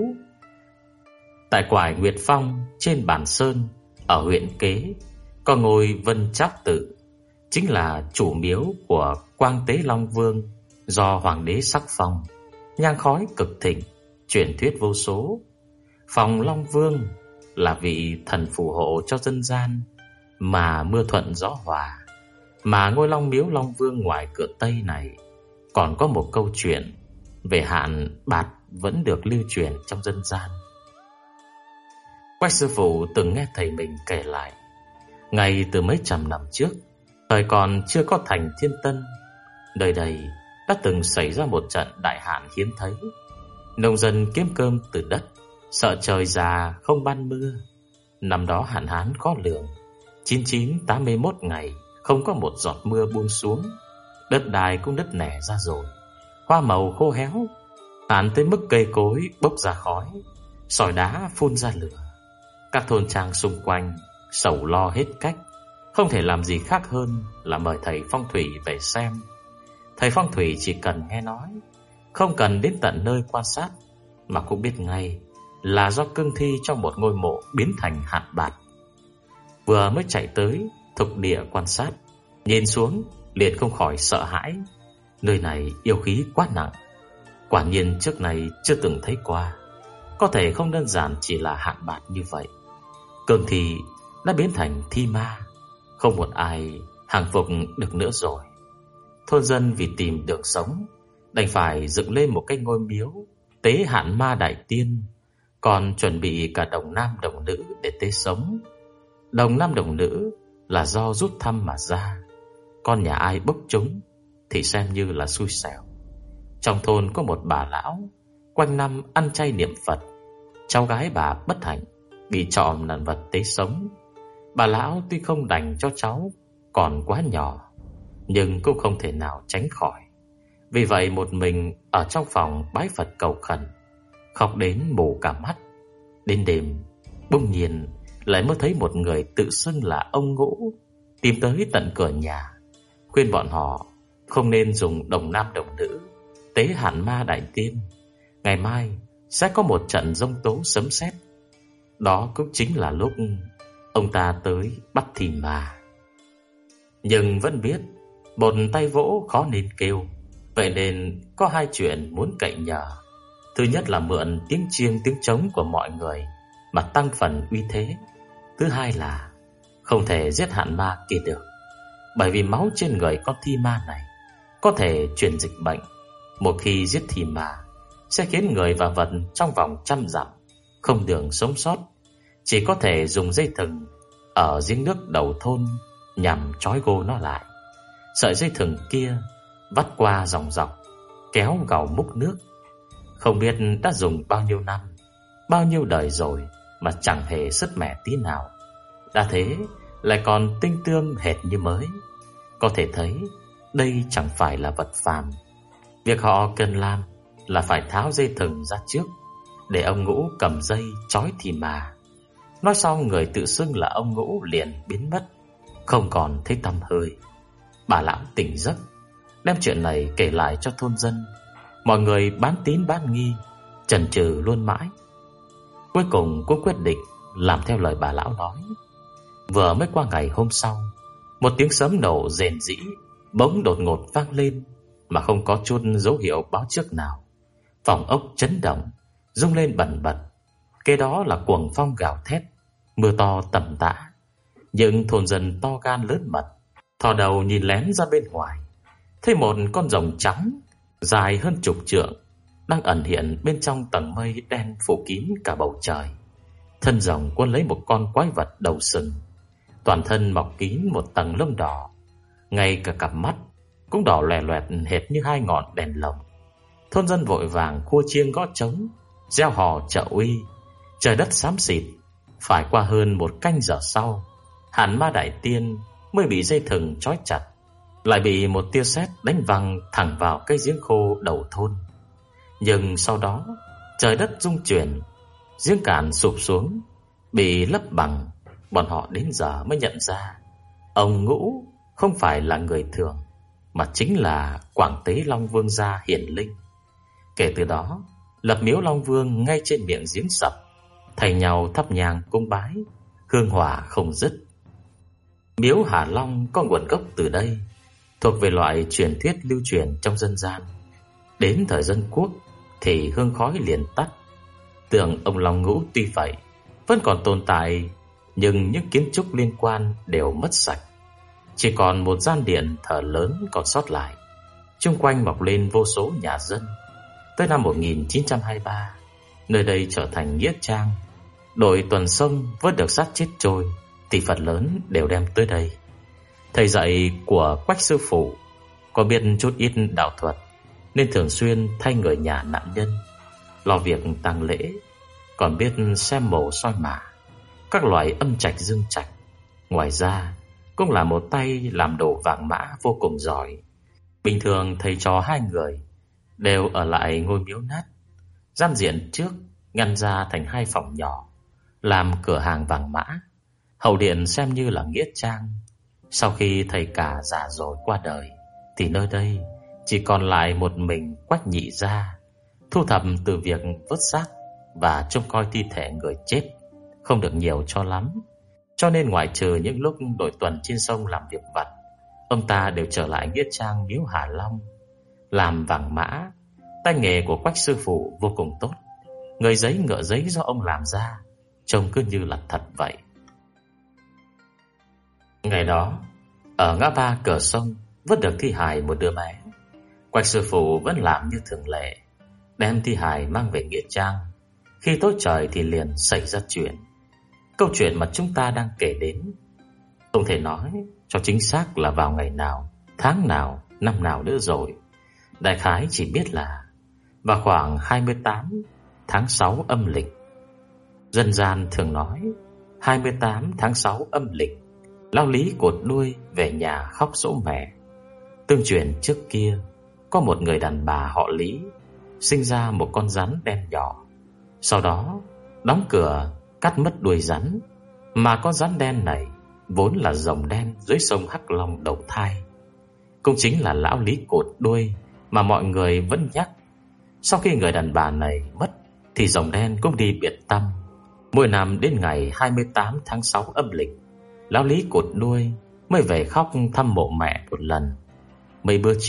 Tại quải Nguyệt Phong trên Bản Sơn ở huyện Kế có ngôi Vân Trác Tự, chính là chủ miếu của Quang Tế Long Vương do hoàng đế sắc phong, nhang khói cực thịnh, truyền thuyết vô số. Phòng Long Vương là vị thần phù hộ cho dân gian mà mưa thuận gió hòa. Mà ngôi Long miếu Long Vương ngoài cửa Tây này còn có một câu chuyện về hạn bạt vẫn được lưu truyền trong dân gian. Quách sư phụ từng nghe thầy mình kể lại, ngay từ mấy trăm năm trước, thời còn chưa có thành Thiên Tân, nơi đây đã từng xảy ra một trận đại hạn hiếm thấy. Nông dân kiếm cơm từ đất, sợ trời già không ban mưa. Năm đó hạn hán khó lường, chín chín tám mươi mốt ngày không có một giọt mưa buông xuống. Đất đai cũng nứt nẻ ra rồi, hoa màu khô héo, hạn tới mức cây cối bốc ra khói, sỏi đá phun ra lửa. Các thôn trang xung quanh sầu lo hết cách, không thể làm gì khác hơn là mời thầy phong thủy về xem. Thầy phong thủy chỉ cần nghe nói, không cần đến tận nơi quan sát, mà cũng biết ngay là do cương thi trong một ngôi mộ biến thành hạn bạt. Vừa mới chạy tới thực địa quan sát, nhìn xuống liền không khỏi sợ hãi. Nơi này yêu khí quá nặng, quả nhiên trước này chưa từng thấy qua. Có thể không đơn giản chỉ là hạn bạt như vậy, cương thi đã biến thành thi ma, không một ai hàng phục được nữa rồi. Thôn dân vì tìm đường sống đành phải dựng lên một cái ngôi miếu tế hạn ma đại tiên, còn chuẩn bị cả đồng nam đồng nữ để tế sống. Đồng nam đồng nữ là do rút thăm mà ra, con nhà ai bốc chúng thì xem như là xui xẻo. Trong thôn có một bà lão quanh năm ăn chay niệm Phật, cháu gái bà bất hạnh bị trộm làm vật tế sống. Bà lão tuy không đành cho cháu còn quá nhỏ, nhưng cũng không thể nào tránh khỏi. Vì vậy một mình ở trong phòng bái Phật cầu khẩn, khóc đến mù cả mắt. Đến đêm, bỗng nhiên lại mới thấy một người tự xưng là ông Ngũ tìm tới tận cửa nhà, khuyên bọn họ không nên dùng đồng nam đồng nữ tế hạn ma đại tiên. Ngày mai sẽ có một trận giông tố sấm sét. Đó cũng chính là lúc ông ta tới bắt thì mà. Nhưng vẫn biết một tay vỗ khó nên kêu, Vậy nên có hai chuyện muốn cậy nhờ. Thứ nhất là mượn tiếng chiêng tiếng trống của mọi người mà tăng phần uy thế. Thứ hai là không thể giết hạn ma kia được, bởi vì máu trên người con thi ma này có thể truyền dịch bệnh. Một khi giết thi ma sẽ khiến người và vật trong vòng trăm dặm không đường sống sót, chỉ có thể dùng dây thừng ở giếng nước đầu thôn nhằm trói gô nó lại. Sợi dây thừng kia vắt qua dòng dọc, kéo gào múc nước. Không biết đã dùng bao nhiêu năm, bao nhiêu đời rồi mà chẳng hề sứt mẻ tí nào. Đã thế lại còn tinh tươm hệt như mới. Có thể thấy đây chẳng phải là vật phàm. Việc họ cần làm là phải tháo dây thừng ra trước, để ông Ngũ cầm dây trói thì mà. Nói xong, người tự xưng là ông Ngũ liền biến mất, không còn thấy tăm hơi. Bà lão tỉnh giấc, đem chuyện này kể lại cho thôn dân. Mọi người bán tín bán nghi, chần chừ luôn mãi. Cuối cùng cũng quyết định làm theo lời bà lão nói. Vừa mới qua ngày hôm sau, một tiếng sấm nổ rền rĩ bỗng đột ngột vang lên, mà không có chút dấu hiệu báo trước nào. Phòng ốc chấn động, rung lên bần bật. Kế đó là cuồng phong gào thét, mưa to tầm tã. Những thôn dân to gan lớn mật thò đầu nhìn lén ra bên ngoài, thấy một con rồng trắng dài hơn chục trượng đang ẩn hiện bên trong tầng mây đen phủ kín cả bầu trời. Thân rồng cuốn lấy một con quái vật đầu sừng, toàn thân mọc kín một tầng lông đỏ, ngay cả cặp mắt cũng đỏ loè loẹt hệt như hai ngọn đèn lồng. Thôn dân vội vàng khua chiêng gõ trống, reo hò trợ uy. Trời đất xám xịt. Phải qua hơn một canh giờ sau, Hàn Ma Đại Tiên mới bị dây thừng trói chặt, lại bị một tia sét đánh văng thẳng vào cây giếng khô đầu thôn. Nhưng sau đó trời đất rung chuyển, giếng cạn sụp xuống, bị lấp bằng. Bọn họ đến giờ mới nhận ra ông Ngũ không phải là người thường, mà chính là Quảng Tế Long Vương gia hiển linh. Kể từ đó, lập miếu Long Vương ngay trên miệng giếng sập, thầy nhau thắp nhang cúng bái, hương hỏa không dứt. Miếu Hà Long có nguồn gốc từ đây, thuộc về loại truyền thuyết lưu truyền trong dân gian. Đến thời dân quốc thì hương khói liền tắt. Tượng ông Long Ngũ tuy vậy vẫn còn tồn tại, nhưng những kiến trúc liên quan đều mất sạch. Chỉ còn một gian điện thờ lớn còn sót lại. Chung quanh mọc lên vô số nhà dân. Tới năm một nghìn chín trăm hai mươi ba, nơi đây trở thành nghĩa trang. Đội tuần sông vớt được xác chết trôi thì phần lớn đều đem tới đây. Thầy dạy của Quách sư phụ có biết chút ít đạo thuật, nên thường xuyên thay người nhà nạn nhân, lo việc tang lễ, còn biết xem mổ soi mả, các loại âm trạch dương trạch. Ngoài ra cũng là một tay làm đồ vàng mã vô cùng giỏi. Bình thường thầy trò hai người đều ở lại ngôi miếu nát. Gian diện trước ngăn ra thành hai phòng nhỏ, làm cửa hàng vàng mã. Hậu điện xem như là nghĩa trang. Sau khi thầy cả già rồi qua đời, thì nơi đây chỉ còn lại một mình Quách nhị gia, thu thập từ việc vớt xác và trông coi thi thể người chết không được nhiều cho lắm. Cho nên ngoại trừ những lúc đội tuần trên sông làm việc vặt, ông ta đều trở lại nghĩa trang miếu Hà Long làm vàng mã. Tay nghề của Quách sư phụ vô cùng tốt. Người giấy ngựa giấy do ông làm ra trông cứ như là thật vậy. Ngày đó, ở ngã ba cửa sông vớt được thi hài một đứa bé. Quách sư phụ vẫn làm như thường lệ, đem thi hài mang về nghĩa trang. Khi tối trời thì liền xảy ra chuyện. Câu chuyện mà chúng ta đang kể đến không thể nói cho chính xác là vào ngày nào, tháng nào, năm nào nữa rồi. Đại khái chỉ biết là vào khoảng hai mươi tám tháng sáu âm lịch. Dân gian thường nói hai mươi tám tháng sáu âm lịch, lão Lý cột đuôi về nhà khóc dỗ mẹ. Tương truyền trước kia có một người đàn bà họ Lý sinh ra một con rắn đen nhỏ. Sau đó đóng cửa cắt mất đuôi rắn, mà con rắn đen này vốn là rồng đen dưới sông Hắc Long đầu thai. Cũng chính là lão Lý cột đuôi mà mọi người vẫn nhắc. Sau khi người đàn bà này mất thì rồng đen cũng đi biệt tăm. Mỗi năm đến ngày hai mươi tám tháng sáu âm lịch, lão Lý cột đuôi mới về khóc thăm mộ mẹ một lần. Mấy bữa trước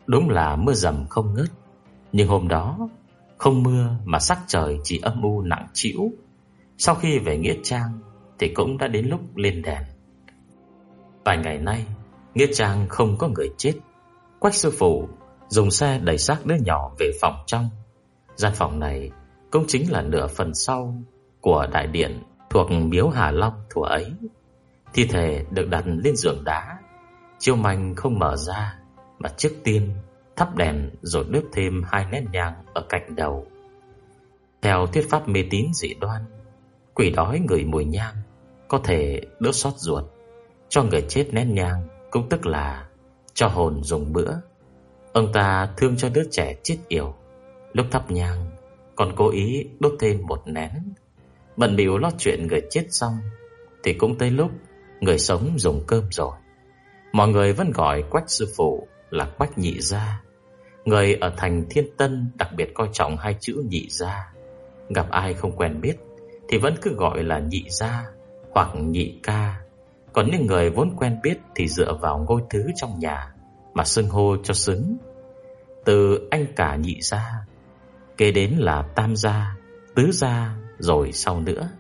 Đúng là mưa dầm không ngớt, nhưng hôm đó không mưa mà sắc trời chỉ âm u nặng trĩu. Sau khi về nghĩa trang thì cũng đã đến lúc lên đèn. Vài ngày nay nghĩa trang không có người chết. Quách sư phụ dùng xe đẩy xác đứa nhỏ về phòng trong. Gian phòng này cũng chính là nửa phần sau của đại điện thuộc miếu Hà Long thuở ấy. Thi thể được đặt lên giường đá, chiếu manh không mở ra, mà trước tiên thắp đèn rồi đốt thêm hai nén nhang ở cạnh đầu. Theo thuyết pháp mê tín dị đoan, quỷ đói ngửi mùi nhang có thể đỡ xót ruột. Cho người chết nén nhang cũng tức là cho hồn dùng bữa. Ông ta thương cho đứa trẻ chết yểu, lúc thắp nhang còn cố ý đốt thêm một nén. Bận bịu lo chuyện người chết xong thì cũng tới lúc người sống dùng cơm rồi. Mọi người vẫn gọi Quách sư phụ là Quách nhị gia. Người ở thành Thiên Tân đặc biệt coi trọng hai chữ nhị gia. Gặp ai không quen biết thì vẫn cứ gọi là nhị gia hoặc nhị ca. Còn những người vốn quen biết thì dựa vào ngôi thứ trong nhà mà xưng hô cho xứng. Từ anh cả nhị gia, kế đến là tam gia, tứ gia, rồi sau nữa.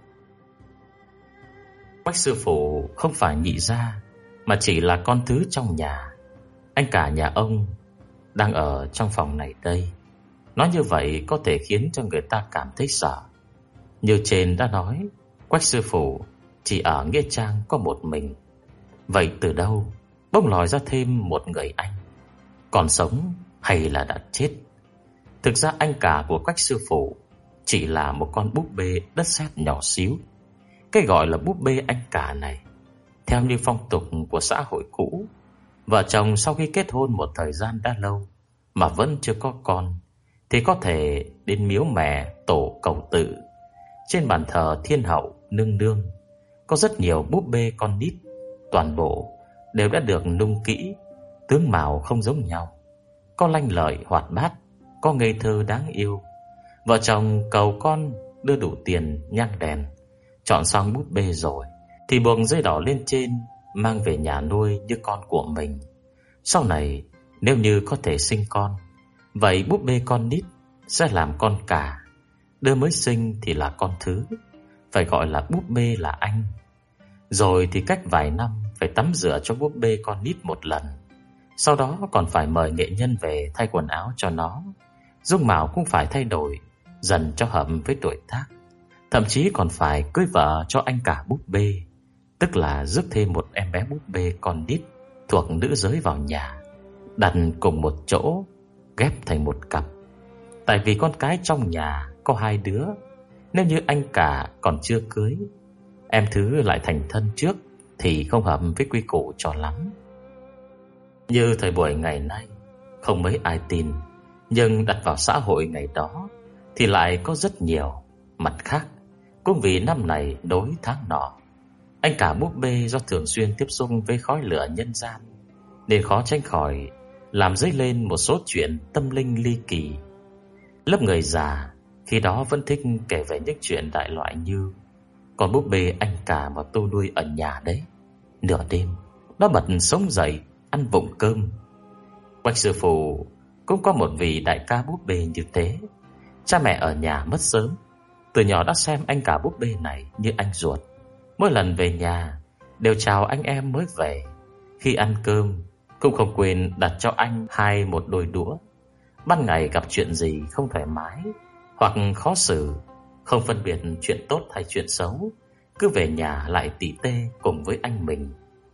Quách sư phụ không phải nhị gia, mà chỉ là con thứ trong nhà. Anh cả nhà ông đang ở trong phòng này đây. Nói như vậy có thể khiến cho người ta cảm thấy sợ. Như trên đã nói, Quách sư phụ chỉ ở nghĩa trang có một mình. Vậy từ đâu bỗng lòi ra thêm một người anh? Còn sống hay là đã chết? Thực ra anh cả của Quách sư phụ chỉ là một con búp bê đất sét nhỏ xíu. Cái gọi là búp bê anh cả này, theo như phong tục của xã hội cũ, vợ chồng sau khi kết hôn một thời gian đã lâu mà vẫn chưa có con thì có thể đến miếu mẹ tổ cầu tự. Trên bàn thờ Thiên Hậu nương nương có rất nhiều búp bê con nít, toàn bộ đều đã được nung kỹ, tướng mạo không giống nhau. Có lanh lợi hoạt bát, có ngây thơ đáng yêu. Vợ chồng cầu con đưa đủ tiền nhang đèn, chọn xong búp bê rồi thì buộc dây đỏ lên trên, mang về nhà nuôi như con của mình. Sau này nếu như có thể sinh con, vậy búp bê con nít sẽ làm con cả. Đứa mới sinh thì là con thứ, phải gọi là búp bê là anh. Rồi thì cách vài năm phải tắm rửa cho búp bê con nít một lần. Sau đó còn phải mời nghệ nhân về thay quần áo cho nó. Dung mạo cũng phải thay đổi dần cho hợp với tuổi tác. Thậm chí còn phải cưới vợ cho anh cả búp bê, tức là rước thêm một em bé búp bê con nít thuộc nữ giới vào nhà, đặt cùng một chỗ, ghép thành một cặp. Tại vì con cái trong nhà có hai đứa, nếu như anh cả còn chưa cưới, em thứ lại thành thân trước thì không hợp với quy củ cho lắm. Như thời buổi ngày nay không mấy ai tin, nhưng đặt vào xã hội ngày đó thì lại có rất nhiều. Mặt khác, cũng vì năm này đối tháng nọ, anh cả búp bê do thường xuyên tiếp xúc với khói lửa nhân gian nên khó tránh khỏi làm dấy lên một số chuyện tâm linh ly kỳ. Lớp người già khi đó vẫn thích kể về những chuyện đại loại như con búp bê anh cả mà tôi nuôi ở nhà đấy, nửa đêm nó bật sống dậy ăn vụng cơm. Quách sư phụ cũng có một vị đại ca búp bê như thế. Cha mẹ ở nhà mất sớm, từ nhỏ đã xem anh cả búp bê này như anh ruột. Mỗi lần về nhà đều chào anh em mới về. Khi ăn cơm cũng không quên đặt cho anh hai một đôi đũa. Ban ngày gặp chuyện gì không thoải mái hoặc khó xử, không phân biệt chuyện tốt hay chuyện xấu, cứ về nhà lại tỉ tê cùng với anh mình.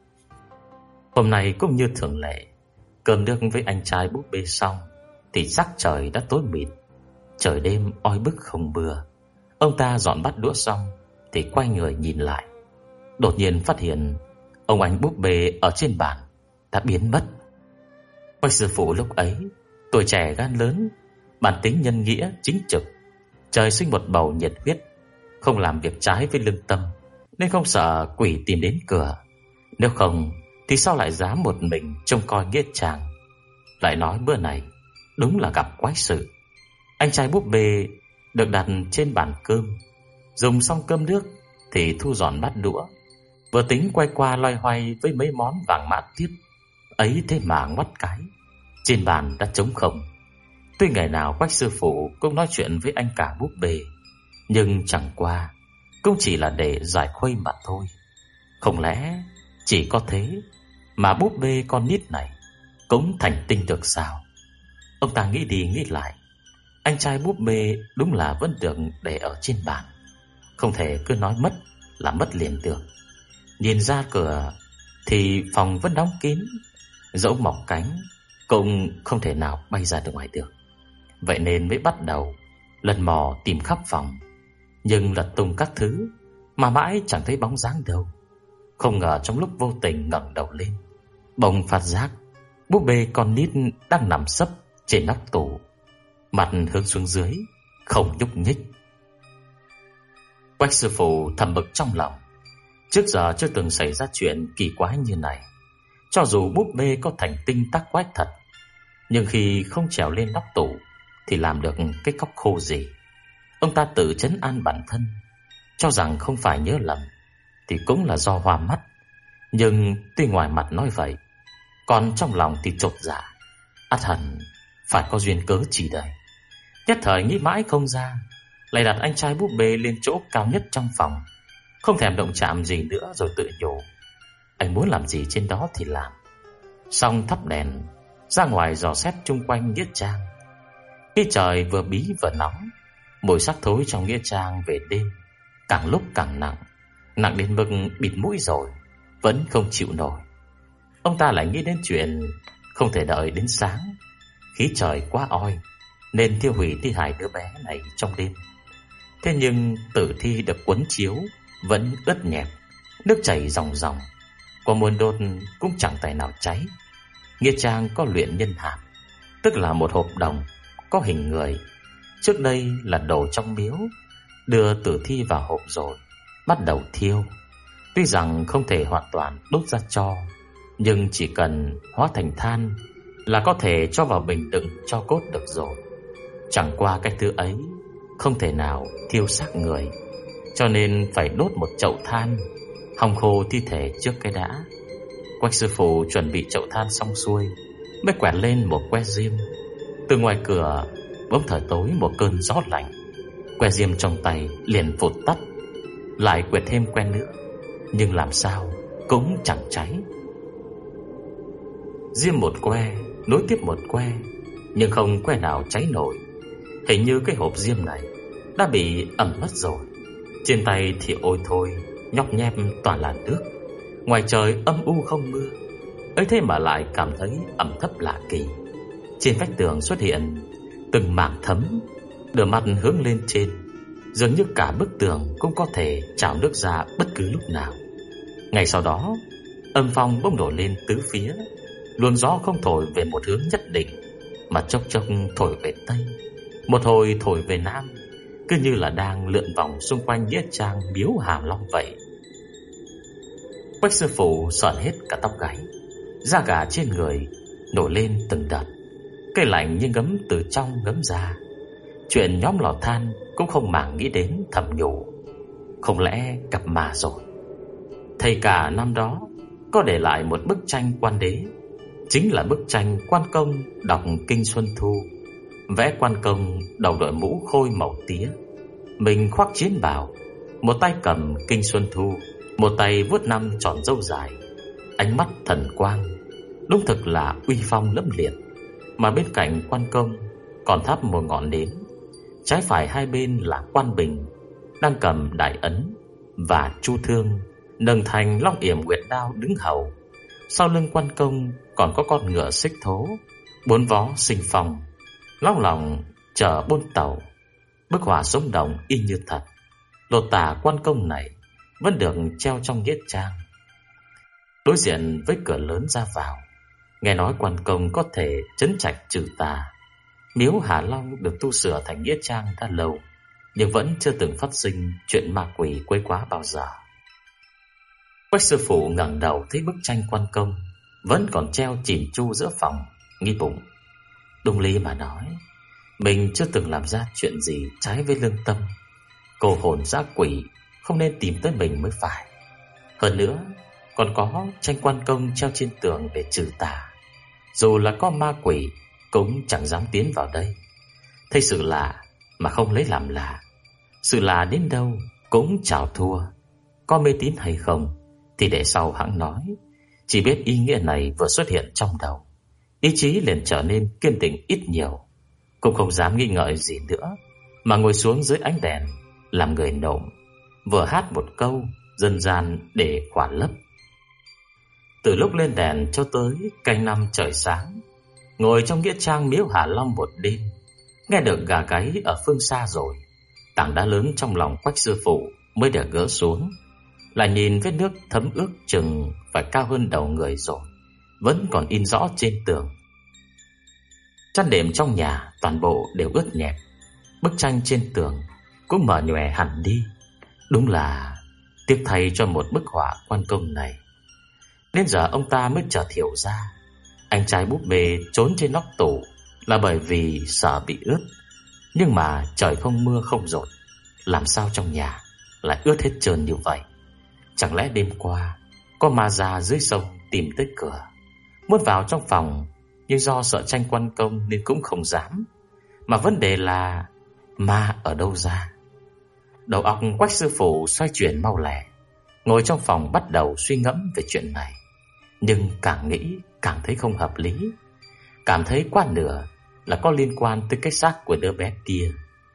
Hôm nay cũng như thường lệ, cơm nước với anh trai búp bê xong thì sắc trời đã tối mịt. Trời đêm oi bức không mưa. Ông ta dọn bát đũa xong thì quay người nhìn lại, đột nhiên phát hiện ông anh búp bê ở trên bàn đã biến mất. Quách sư phụ lúc ấy tuổi trẻ gan lớn, bản tính nhân nghĩa chính trực, trời sinh một bầu nhiệt huyết, không làm việc trái với lương tâm, nên không sợ quỷ tìm đến cửa. Nếu không thì sao lại dám một mình trông coi nghĩa trang. Lại nói bữa này đúng là gặp quái sự. Anh trai búp bê được đặt trên bàn cơm, dùng xong cơm nước thì thu dọn bát đũa, vừa tính quay qua loay hoay với mấy món vàng mã tiếp ấy, thế mà ngoắt cái Trên bàn đã trống không. Tuy ngày nào Quách sư phụ cũng nói chuyện với anh cả búp bê, nhưng chẳng qua cũng chỉ là để giải khuây mà thôi. Không lẽ chỉ có thế mà búp bê con nít này cũng thành tinh được sao? Ông ta nghĩ đi nghĩ lại, anh trai búp bê đúng là vẫn được để ở trên bàn, không thể cứ nói mất là mất liền được. Nhìn ra cửa thì phòng vẫn đóng kín, dẫu mọc cánh cũng không thể nào bay ra được ngoài được. Vậy nên mới bắt đầu lần mò tìm khắp phòng, nhưng lật tung các thứ mà mãi chẳng thấy bóng dáng đâu. Không ngờ trong lúc vô tình ngẩng đầu lên, bỗng phát giác búp bê con nít đang nằm sấp trên nóc tủ, mặt hướng xuống dưới, không nhúc nhích. Quách sư phụ thầm bực trong lòng. Trước giờ chưa từng xảy ra chuyện kỳ quái như này. Cho dù búp bê có thành tinh tác quái thật, nhưng khi không trèo lên nóc tủ thì làm được cái cóc khô gì. Ông ta tự trấn an bản thân, cho rằng không phải nhớ lầm thì cũng là do hoa mắt. Nhưng tuy ngoài mặt nói vậy, còn trong lòng thì chột dạ, ắt hẳn phải có duyên cớ chỉ đây. Nhất thời nghĩ mãi không ra, lại đặt anh trai búp bê lên chỗ cao nhất trong phòng, không thèm động chạm gì nữa, rồi tự nhủ anh muốn làm gì trên đó thì làm. Xong thắp đèn ra ngoài dò xét chung quanh nghĩa trang. Khi trời vừa bí vừa nóng, mùi xác thối trong nghĩa trang về đêm càng lúc càng nặng, nặng đến mức bịt mũi rồi vẫn không chịu nổi. Ông ta lại nghĩ đến chuyện không thể đợi đến sáng, khí trời quá oi nên tiêu hủy thi hài đứa bé này trong đêm. Thế nhưng tử thi được quấn chiếu vẫn ướt nhẹp, nước chảy ròng ròng, có muốn đốt cũng chẳng tài nào cháy. Nghĩa trang có luyện nhân hạp, tức là một hộp đồng có hình người. Trước đây là đồ trong miếu, đưa tử thi vào hộp rồi bắt đầu thiêu. Tuy rằng không thể hoàn toàn đốt ra tro, nhưng chỉ cần hóa thành than là có thể cho vào bình đựng tro cốt được rồi. Chẳng qua cái thứ ấy không thể nào thiêu xác người, cho nên phải đốt một chậu than hong khô thi thể trước cái đã. Quách sư phụ chuẩn bị chậu than xong xuôi, mới quẹt lên một que diêm. Từ ngoài cửa bỗng thời tối một cơn gió lạnh, que diêm trong tay liền vụt tắt. Lại quẹt thêm que nữa, nhưng làm sao cũng chẳng cháy. Diêm một que nối tiếp một que, nhưng không que nào cháy nổi. Hình như cái hộp diêm này đã bị ẩm mất rồi. Trên tay thì ôi thôi, nhóc nhép toàn là nước. Ngoài trời âm u không mưa, ấy thế mà lại cảm thấy ẩm thấp lạ kỳ. Trên vách tường xuất hiện từng mảng thấm, đưa mặt hướng lên trên, dường như cả bức tường cũng có thể trào nước ra bất cứ lúc nào. Ngay sau đó, âm phong bỗng nổi lên tứ phía. Luồng gió không thổi về một hướng nhất định, mà chốc chốc thổi về tây, một hồi thổi về nam, cứ như là đang lượn vòng xung quanh nghĩa trang miếu Hàm Long vậy. Quách sư phụ sởn hết cả tóc gáy, da gà trên người nổi lên từng đợt. Cái lạnh như ngấm từ trong ngấm ra. Chuyện nhóm lò than cũng không màng nghĩ đến, thầm nhủ không lẽ gặp ma rồi. Thầy cả năm đó có để lại một bức tranh quan đế, chính là bức tranh quan công đọc kinh Xuân Thu. Vẽ quan công đầu đội mũ khôi màu tía, mình khoác chiến bào, một tay cầm kinh Xuân Thu, một tay vuốt năm tròn râu dài, ánh mắt thần quang, đúng thực là uy phong lẫm liệt. Mà bên cạnh quan công còn thắp một ngọn nến, trái phải hai bên là quan bình đang cầm đại ấn, và chu thương nâng thành long yểm nguyệt đao đứng hầu. Sau lưng quan công còn có con ngựa xích thố, bốn vó sinh phong, long lòng chở bôn tàu. Bức họa sống động y như thật. Lột tả quan công này vẫn được treo trong nghĩa trang. Đối diện với cửa lớn ra vào, nghe nói quan công có thể trấn trạch trừ tà. Miếu Hà Long được tu sửa thành nghĩa trang đã lâu, nhưng vẫn chưa từng phát sinh chuyện ma quỷ quấy quá bao giờ. Quách sư phụ ngẩng đầu thấy bức tranh quan công vẫn còn treo chỉn chu giữa phòng, nghĩ bụng, đúng lý mà nói, mình chưa từng làm ra chuyện gì trái với lương tâm. Cô hồn dã quỷ không nên tìm tới mình mới phải. Hơn nữa còn có tranh quan công treo trên tường để trừ tà, dù là có ma quỷ cũng chẳng dám tiến vào đây. Thấy sự lạ mà không lấy làm lạ, sự lạ đến đâu cũng chào thua. Có mê tín hay không thì để sau hãng nói. Chỉ biết ý nghĩa này vừa xuất hiện trong đầu, ý chí liền trở nên kiên định ít nhiều. Cũng không dám nghi ngợi gì nữa, mà ngồi xuống dưới ánh đèn làm người nộm, vừa hát một câu dân gian để khỏa lấp. Từ lúc lên đèn cho tới canh năm trời sáng, ngồi trong nghĩa trang miếu Hà Long một đêm, nghe được gà gáy ở phương xa rồi, tảng đá lớn trong lòng Quách sư phụ mới được gỡ xuống. Lại nhìn vết nước thấm ướt chừng phải cao hơn đầu người rồi, vẫn còn in rõ trên tường. Chăn đệm trong nhà toàn bộ đều ướt nhẹp, bức tranh trên tường cũng mờ nhòe hẳn đi. Đúng là tiếc thay cho một bức họa quan công này. Đến giờ ông ta mới chợt hiểu ra, anh trai búp bê trốn trên nóc tủ là bởi vì sợ bị ướt. Nhưng mà trời không mưa không dột, làm sao trong nhà lại ướt hết trơn như vậy? Chẳng lẽ đêm qua có ma già dưới sông tìm tới cửa, muốn vào trong phòng, nhưng do sợ tranh quan công nên cũng không dám. Mà vấn đề là ma ở đâu ra? Đầu óc Quách sư phụ xoay chuyển mau lẹ, ngồi trong phòng bắt đầu suy ngẫm về chuyện này. Nhưng càng nghĩ càng thấy không hợp lý, cảm thấy quá nửa là có liên quan tới cái xác của đứa bé kia.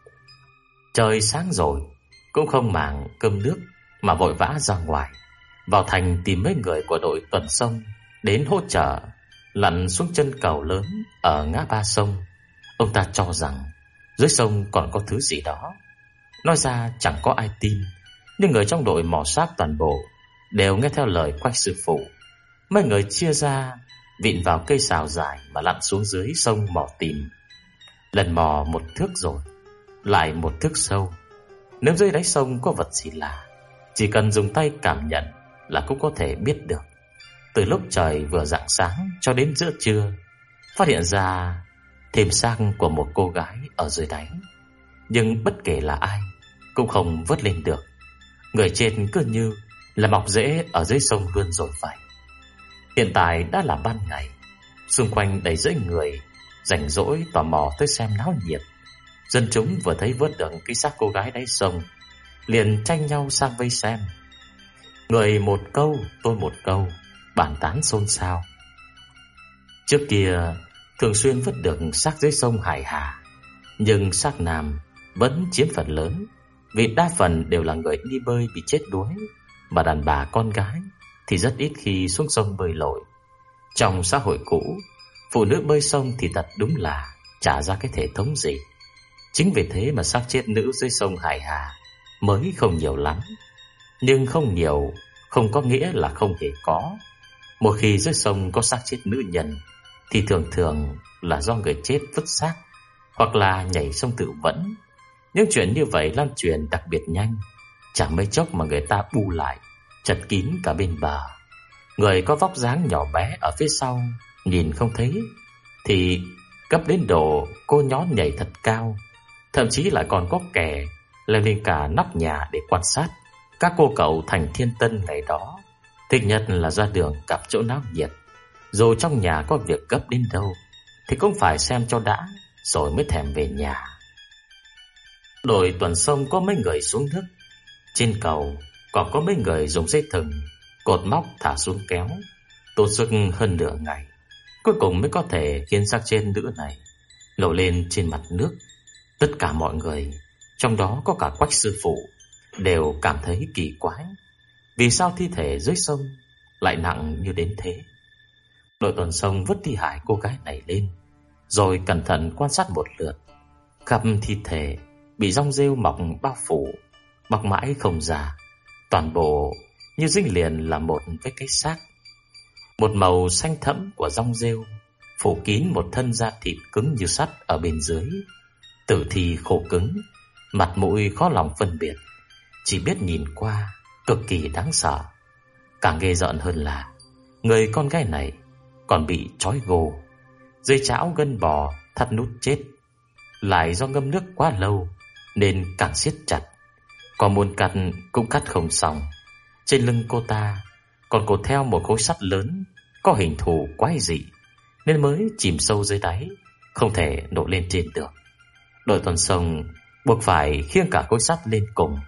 Trời sáng rồi cũng không màng cơm nước mà vội vã ra ngoài, vào thành tìm mấy người của đội tuần sông đến hỗ trợ lặn xuống chân cầu lớn ở ngã ba sông. Ông ta cho rằng dưới sông còn có thứ gì đó. Nói ra chẳng có ai tin, nhưng người trong đội mò xác toàn bộ đều nghe theo lời Quách sư phụ. Mấy người chia ra vịn vào cây sào dài mà lặn xuống dưới sông mò tìm. Lần mò một thước rồi lại một thước sâu. Nếu dưới đáy sông có vật gì lạ, chỉ cần dùng tay cảm nhận là cũng có thể biết được. Từ lúc trời vừa rạng sáng cho đến giữa trưa, phát hiện ra thêm xác của một cô gái ở dưới đáy. Nhưng bất kể là ai cũng không vớt lên được. Người trên cứ như là mọc rễ ở dưới sông luôn rồi vậy. Hiện tại đã là ban ngày, xung quanh đầy rẫy người rảnh rỗi tò mò tới xem náo nhiệt. Dân chúng vừa thấy vớt được cái xác cô gái đáy sông, liền tranh nhau sang vây xem. Người một câu tôi một câu, bàn tán xôn xao. Trước kia thường xuyên vớt được xác dưới sông Hải Hà, nhưng xác nam vẫn chiếm phần lớn, vì đa phần đều là người đi bơi bị chết đuối, mà đàn bà con gái thì rất ít khi xuống sông bơi lội. Trong xã hội cũ, phụ nữ bơi sông thì thật đúng là chả ra cái thể thống gì. Chính vì thế mà xác chết nữ dưới sông Hải Hà mới không nhiều lắm. Nhưng không nhiều không có nghĩa là không hề có. Một khi dưới sông có xác chết nữ nhân thì thường thường là do người chết vứt xác, hoặc là nhảy sông tự vẫn. Những chuyện như vậy lan truyền đặc biệt nhanh, chẳng mấy chốc mà người ta bu lại, chật kín cả bên bờ. Người có vóc dáng nhỏ bé ở phía sau nhìn không thấy, thì cấp đến độ cô nhó nhảy thật cao. Thậm chí lại còn có kẻ leo lên cả nóc nhà để quan sát. Các cô cậu thành Thiên Tân ngày đó thích nhất là ra đường gặp chỗ náo nhiệt. Dù trong nhà có việc gấp đến đâu thì cũng phải xem cho đã rồi mới thèm về nhà. Đội tuần sông có mấy người xuống nước. Trên cầu còn có mấy người dùng dây thừng cột móc thả xuống kéo, tốn sức hơn nửa ngày, cuối cùng mới có thể khiến xác trên nữ này nổi lên trên mặt nước. Tất cả mọi người, trong đó có cả Quách sư phụ, đều cảm thấy kỳ quái. Vì sao thi thể dưới sông lại nặng như đến thế? Đội tuần sông vứt thi hài cô gái này lên, rồi cẩn thận quan sát một lượt. Khắp thi thể bị rong rêu mọc bao phủ, mọc mãi không già, toàn bộ như dính liền là một với cái xác. Một màu xanh thẫm của rong rêu phủ kín một thân da thịt cứng như sắt ở bên dưới. Tử thi khô cứng, mặt mũi khó lòng phân biệt, chỉ biết nhìn qua cực kỳ đáng sợ. Càng ghê rợn hơn là người con gái này còn bị trói gô, dây chảo gân bò thắt nút chết. Lại do ngâm nước quá lâu nên càng siết chặt, còn muốn cắt cũng cắt không xong. Trên lưng cô ta còn cột theo một khối sắt lớn có hình thù quái dị, nên mới chìm sâu dưới đáy, không thể nổi lên trên được. Đội tuần sông buộc phải khiêng cả khối sắt lên cùng.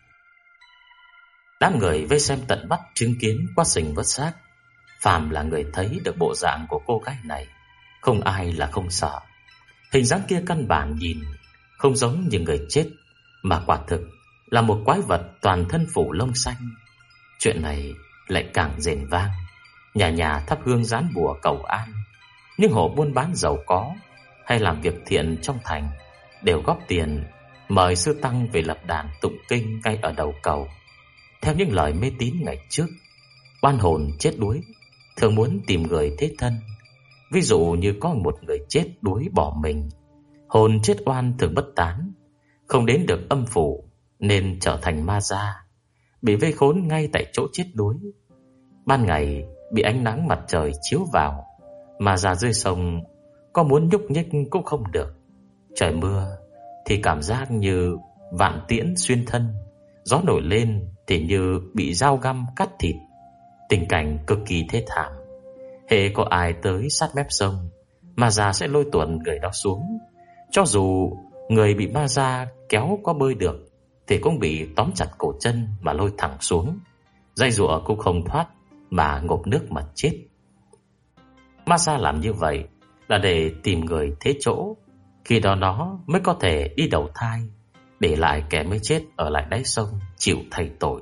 Đám người vây xem tận mắt chứng kiến quá trình vớt xác. Phàm là người thấy được bộ dạng của cô gái này, không ai là không sợ. Hình dáng kia căn bản nhìn không giống như người chết, mà quả thực là một quái vật toàn thân phủ lông xanh. Chuyện này lại càng rền vang. Nhà nhà thắp hương dán bùa cầu an. Nhưng hộ buôn bán giàu có hay làm việc thiện trong thành đều góp tiền mời sư tăng về lập đàn tụng kinh ngay ở đầu cầu. Theo những lời mê tín ngày trước, oan hồn chết đuối thường muốn tìm người thế thân. Ví dụ như có một người chết đuối bỏ mình, hồn chết oan thường bất tán, không đến được âm phủ nên trở thành ma da, bị vây khốn ngay tại chỗ chết đuối. Ban ngày bị ánh nắng mặt trời chiếu vào, mà già dưới sông có muốn nhúc nhích cũng không được. Trời mưa thì cảm giác như vạn tiễn xuyên thân, gió nổi lên thì như bị dao găm cắt thịt. Tình cảnh cực kỳ thê thảm. Hễ có ai tới sát mép sông, ma già sẽ lôi tuột người đó xuống. Cho dù người bị ma già kéo có bơi được thì cũng bị tóm chặt cổ chân mà lôi thẳng xuống. Dây dụa cũng không thoát mà ngộp nước mà chết. Ma già làm như vậy là để tìm người thế chỗ, khi đó nó mới có thể đi đầu thai, để lại kẻ mới chết ở lại đáy sông chịu thay tội.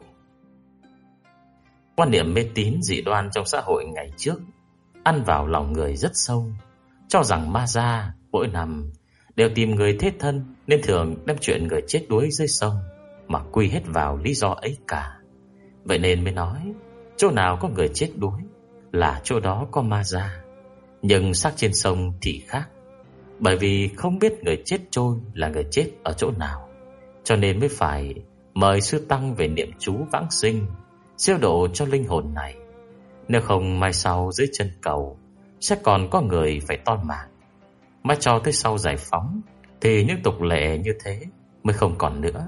Quan niệm mê tín dị đoan trong xã hội ngày trước ăn vào lòng người rất sâu, cho rằng ma da mỗi năm đều tìm người thế thân, nên thường đem chuyện người chết đuối dưới sông mà quy hết vào lý do ấy cả. Vậy nên mới nói chỗ nào có người chết đuối là chỗ đó có ma da. Nhưng xác trên sông thì khác, bởi vì không biết người chết trôi là người chết ở chỗ nào, cho nên mới phải mời sư tăng về niệm chú vãng sinh, siêu độ cho linh hồn này. Nếu không mai sau dưới chân cầu sẽ còn có người phải ton mạng. Mai cho tới sau giải phóng thì những tục lệ như thế mới không còn nữa.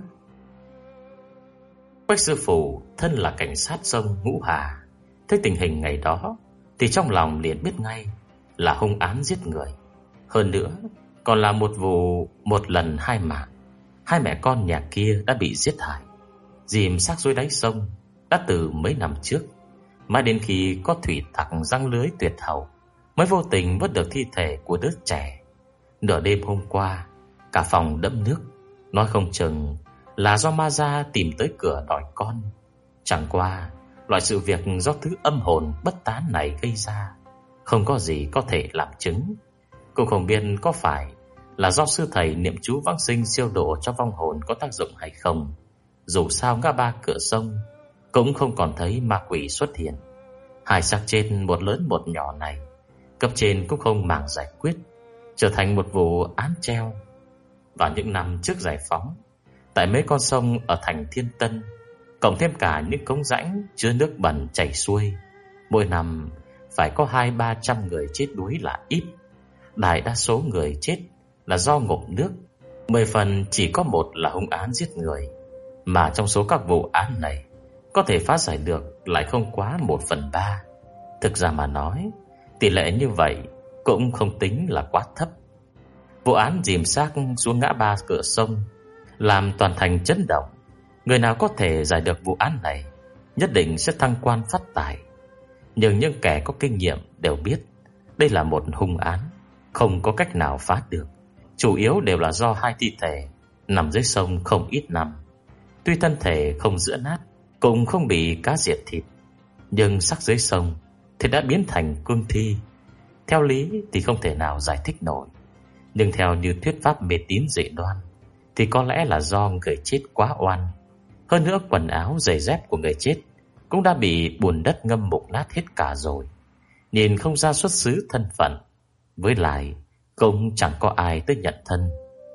Quách sư phụ thân là cảnh sát sông Ngũ Hà, thấy tình hình ngày đó thì trong lòng liền biết ngay là hung án giết người. Hơn nữa còn là một vụ một lần hai mạng. Hai mẹ con nhà kia đã bị giết hại, dìm xác dưới đáy sông đã từ mấy năm trước. Mãi đến khi có thủy tặc giăng lưới tuyệt hậu mới vô tình vớt được thi thể của đứa trẻ. Nửa đêm hôm qua cả phòng đẫm nước, nói không chừng là do ma da tìm tới cửa đòi con. Chẳng qua loại sự việc do thứ âm hồn bất tán này gây ra, không có gì có thể làm chứng. Cũng không biết có phải là do sư thầy niệm chú vãng sinh siêu độ cho vong hồn có tác dụng hay không. Dù sao ngã ba cửa sông cũng không còn thấy ma quỷ xuất hiện. Hai xác chết một lớn một nhỏ này, cấp trên cũng không màng giải quyết, trở thành một vụ án treo. Vào những năm trước giải phóng, tại mấy con sông ở thành Thiên Tân, cộng thêm cả những cống rãnh chứa nước bẩn chảy xuôi, mỗi năm phải có hai ba trăm người chết đuối là ít. Đại đa số người chết là do ngộp nước, mười phần chỉ có một là hung án giết người. Mà trong số các vụ án này, có thể phá giải được lại không quá một phần ba. Thực ra mà nói, tỷ lệ như vậy cũng không tính là quá thấp. Vụ án dìm xác xuống ngã ba cửa sông làm toàn thành chấn động. Người nào có thể giải được vụ án này nhất định sẽ thăng quan phát tài. Nhưng những kẻ có kinh nghiệm đều biết đây là một hung án không có cách nào phá được. Chủ yếu đều là do hai thi thể nằm dưới sông không ít năm. Tuy thân thể không giữa nát, cũng không bị cá diệt thịt, nhưng xác dưới sông thì đã biến thành cương thi. Theo lý thì không thể nào giải thích nổi, nhưng theo như thuyết pháp mê tín dị đoan thì có lẽ là do người chết quá oan. Hơn nữa quần áo giày dép của người chết cũng đã bị bùn đất ngâm mục nát hết cả rồi, nhìn không ra xuất xứ thân phận. Với lại cũng chẳng có ai tới nhận thân.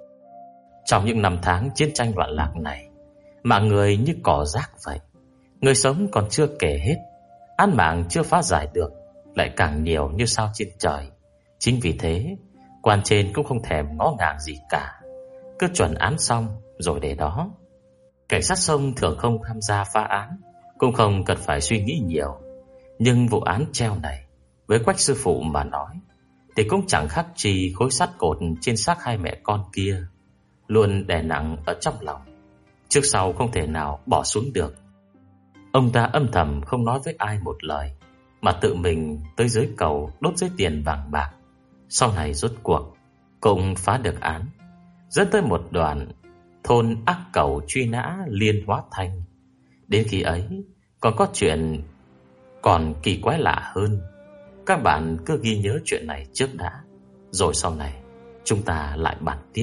Trong những năm tháng chiến tranh loạn lạc này, mạng người như cỏ rác vậy. Người sống còn chưa kể hết, án mạng chưa phá giải được lại càng nhiều như sao trên trời. Chính vì thế quan trên cũng không thèm ngó ngàng gì cả, cứ chuẩn án xong rồi để đó. Cảnh sát sông thường không tham gia phá án, cũng không cần phải suy nghĩ nhiều. Nhưng vụ án treo này với Quách sư phụ mà nói thì cũng chẳng khác chi khối sắt cột trên xác hai mẹ con kia, luôn đè nặng ở trong lòng, trước sau không thể nào bỏ xuống được. Ông ta âm thầm không nói với ai một lời, mà tự mình tới dưới cầu đốt giấy tiền vàng bạc. Sau này rốt cuộc cũng phá được án, dẫn tới một đoạn thôn ác cầu truy nã Liên Hóa Thanh. Đến khi ấy còn có chuyện còn kỳ quái lạ hơn. Các bạn cứ ghi nhớ chuyện này trước đã, rồi sau này chúng ta lại bàn tiếp.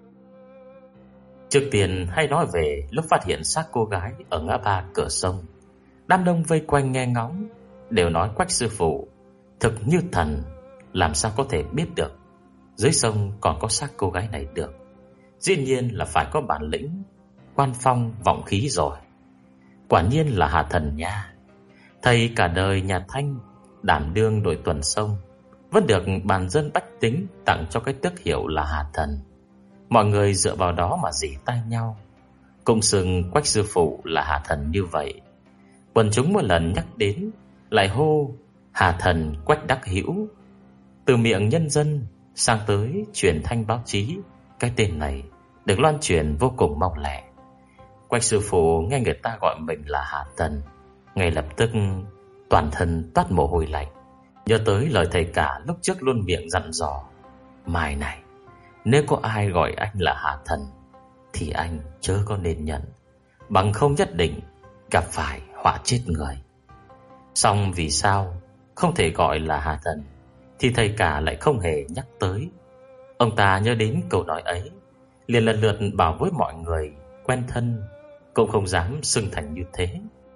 Trước tiên hãy nói về lúc phát hiện xác cô gái ở ngã ba cửa sông. Đám đông vây quanh nghe ngóng đều nói Quách sư phụ thực như thần, làm sao có thể biết được dưới sông còn có xác cô gái này được. Dĩ nhiên là phải có bản lĩnh, quan phong vọng khí rồi. Quả nhiên là Hà Thần nha. Thầy cả đời nhà Thanh đảm đương đội tuần sông, vẫn được bàn dân bách tính tặng cho cái tước hiệu là Hà Thần. Mọi người dựa vào đó mà rỉ tai nhau, cùng xưng Quách sư phụ là Hà Thần như vậy. Quần chúng mỗi lần nhắc đến lại hô Hà Thần Quách Đắc Hữu. Từ miệng nhân dân sang tới truyền thanh báo chí, cái tên này được loan truyền vô cùng mau lẹ. Quách sư phụ nghe người ta gọi mình là Hà Thần, ngay lập tức toàn thân toát mồ hôi lạnh, nhớ tới lời thầy cả lúc trước luôn miệng dặn dò: mai này nếu có ai gọi anh là Hà Thần thì anh chớ có nên nhận, bằng không nhất định gặp phải họa chết người. Song vì sao không thể gọi là Hà Thần thì thầy cả lại không hề nhắc tới. Ông ta nhớ đến câu nói ấy, liền lần lượt bảo với mọi người quen thân cũng không dám xưng thành như thế.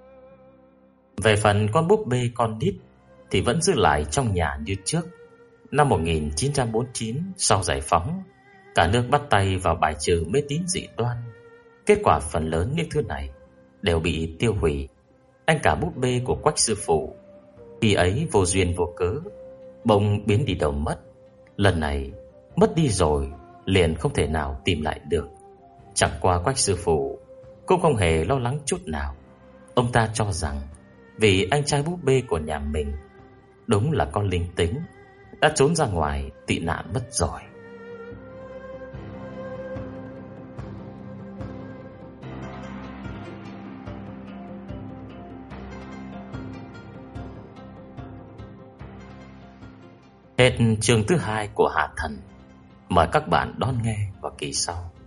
Về phần con búp bê con nít thì vẫn giữ lại trong nhà như trước. Năm một nghìn chín trăm bốn mươi chín, sau giải phóng, cả nước bắt tay vào bài trừ mê tín dị đoan. Kết quả phần lớn những thứ này đều bị tiêu hủy. Anh cả búp bê của Quách sư phụ khi ấy vô duyên vô cớ bỗng biến đi đâu mất. Lần này mất đi rồi liền không thể nào tìm lại được. Chẳng qua Quách sư phụ cũng không hề lo lắng chút nào. Ông ta cho rằng vì anh trai búp bê của nhà mình đúng là con linh tính, đã trốn ra ngoài tị nạn mất rồi. Hết chương thứ hai của Hà Thần. Mời các bạn đón nghe vào kỳ sau.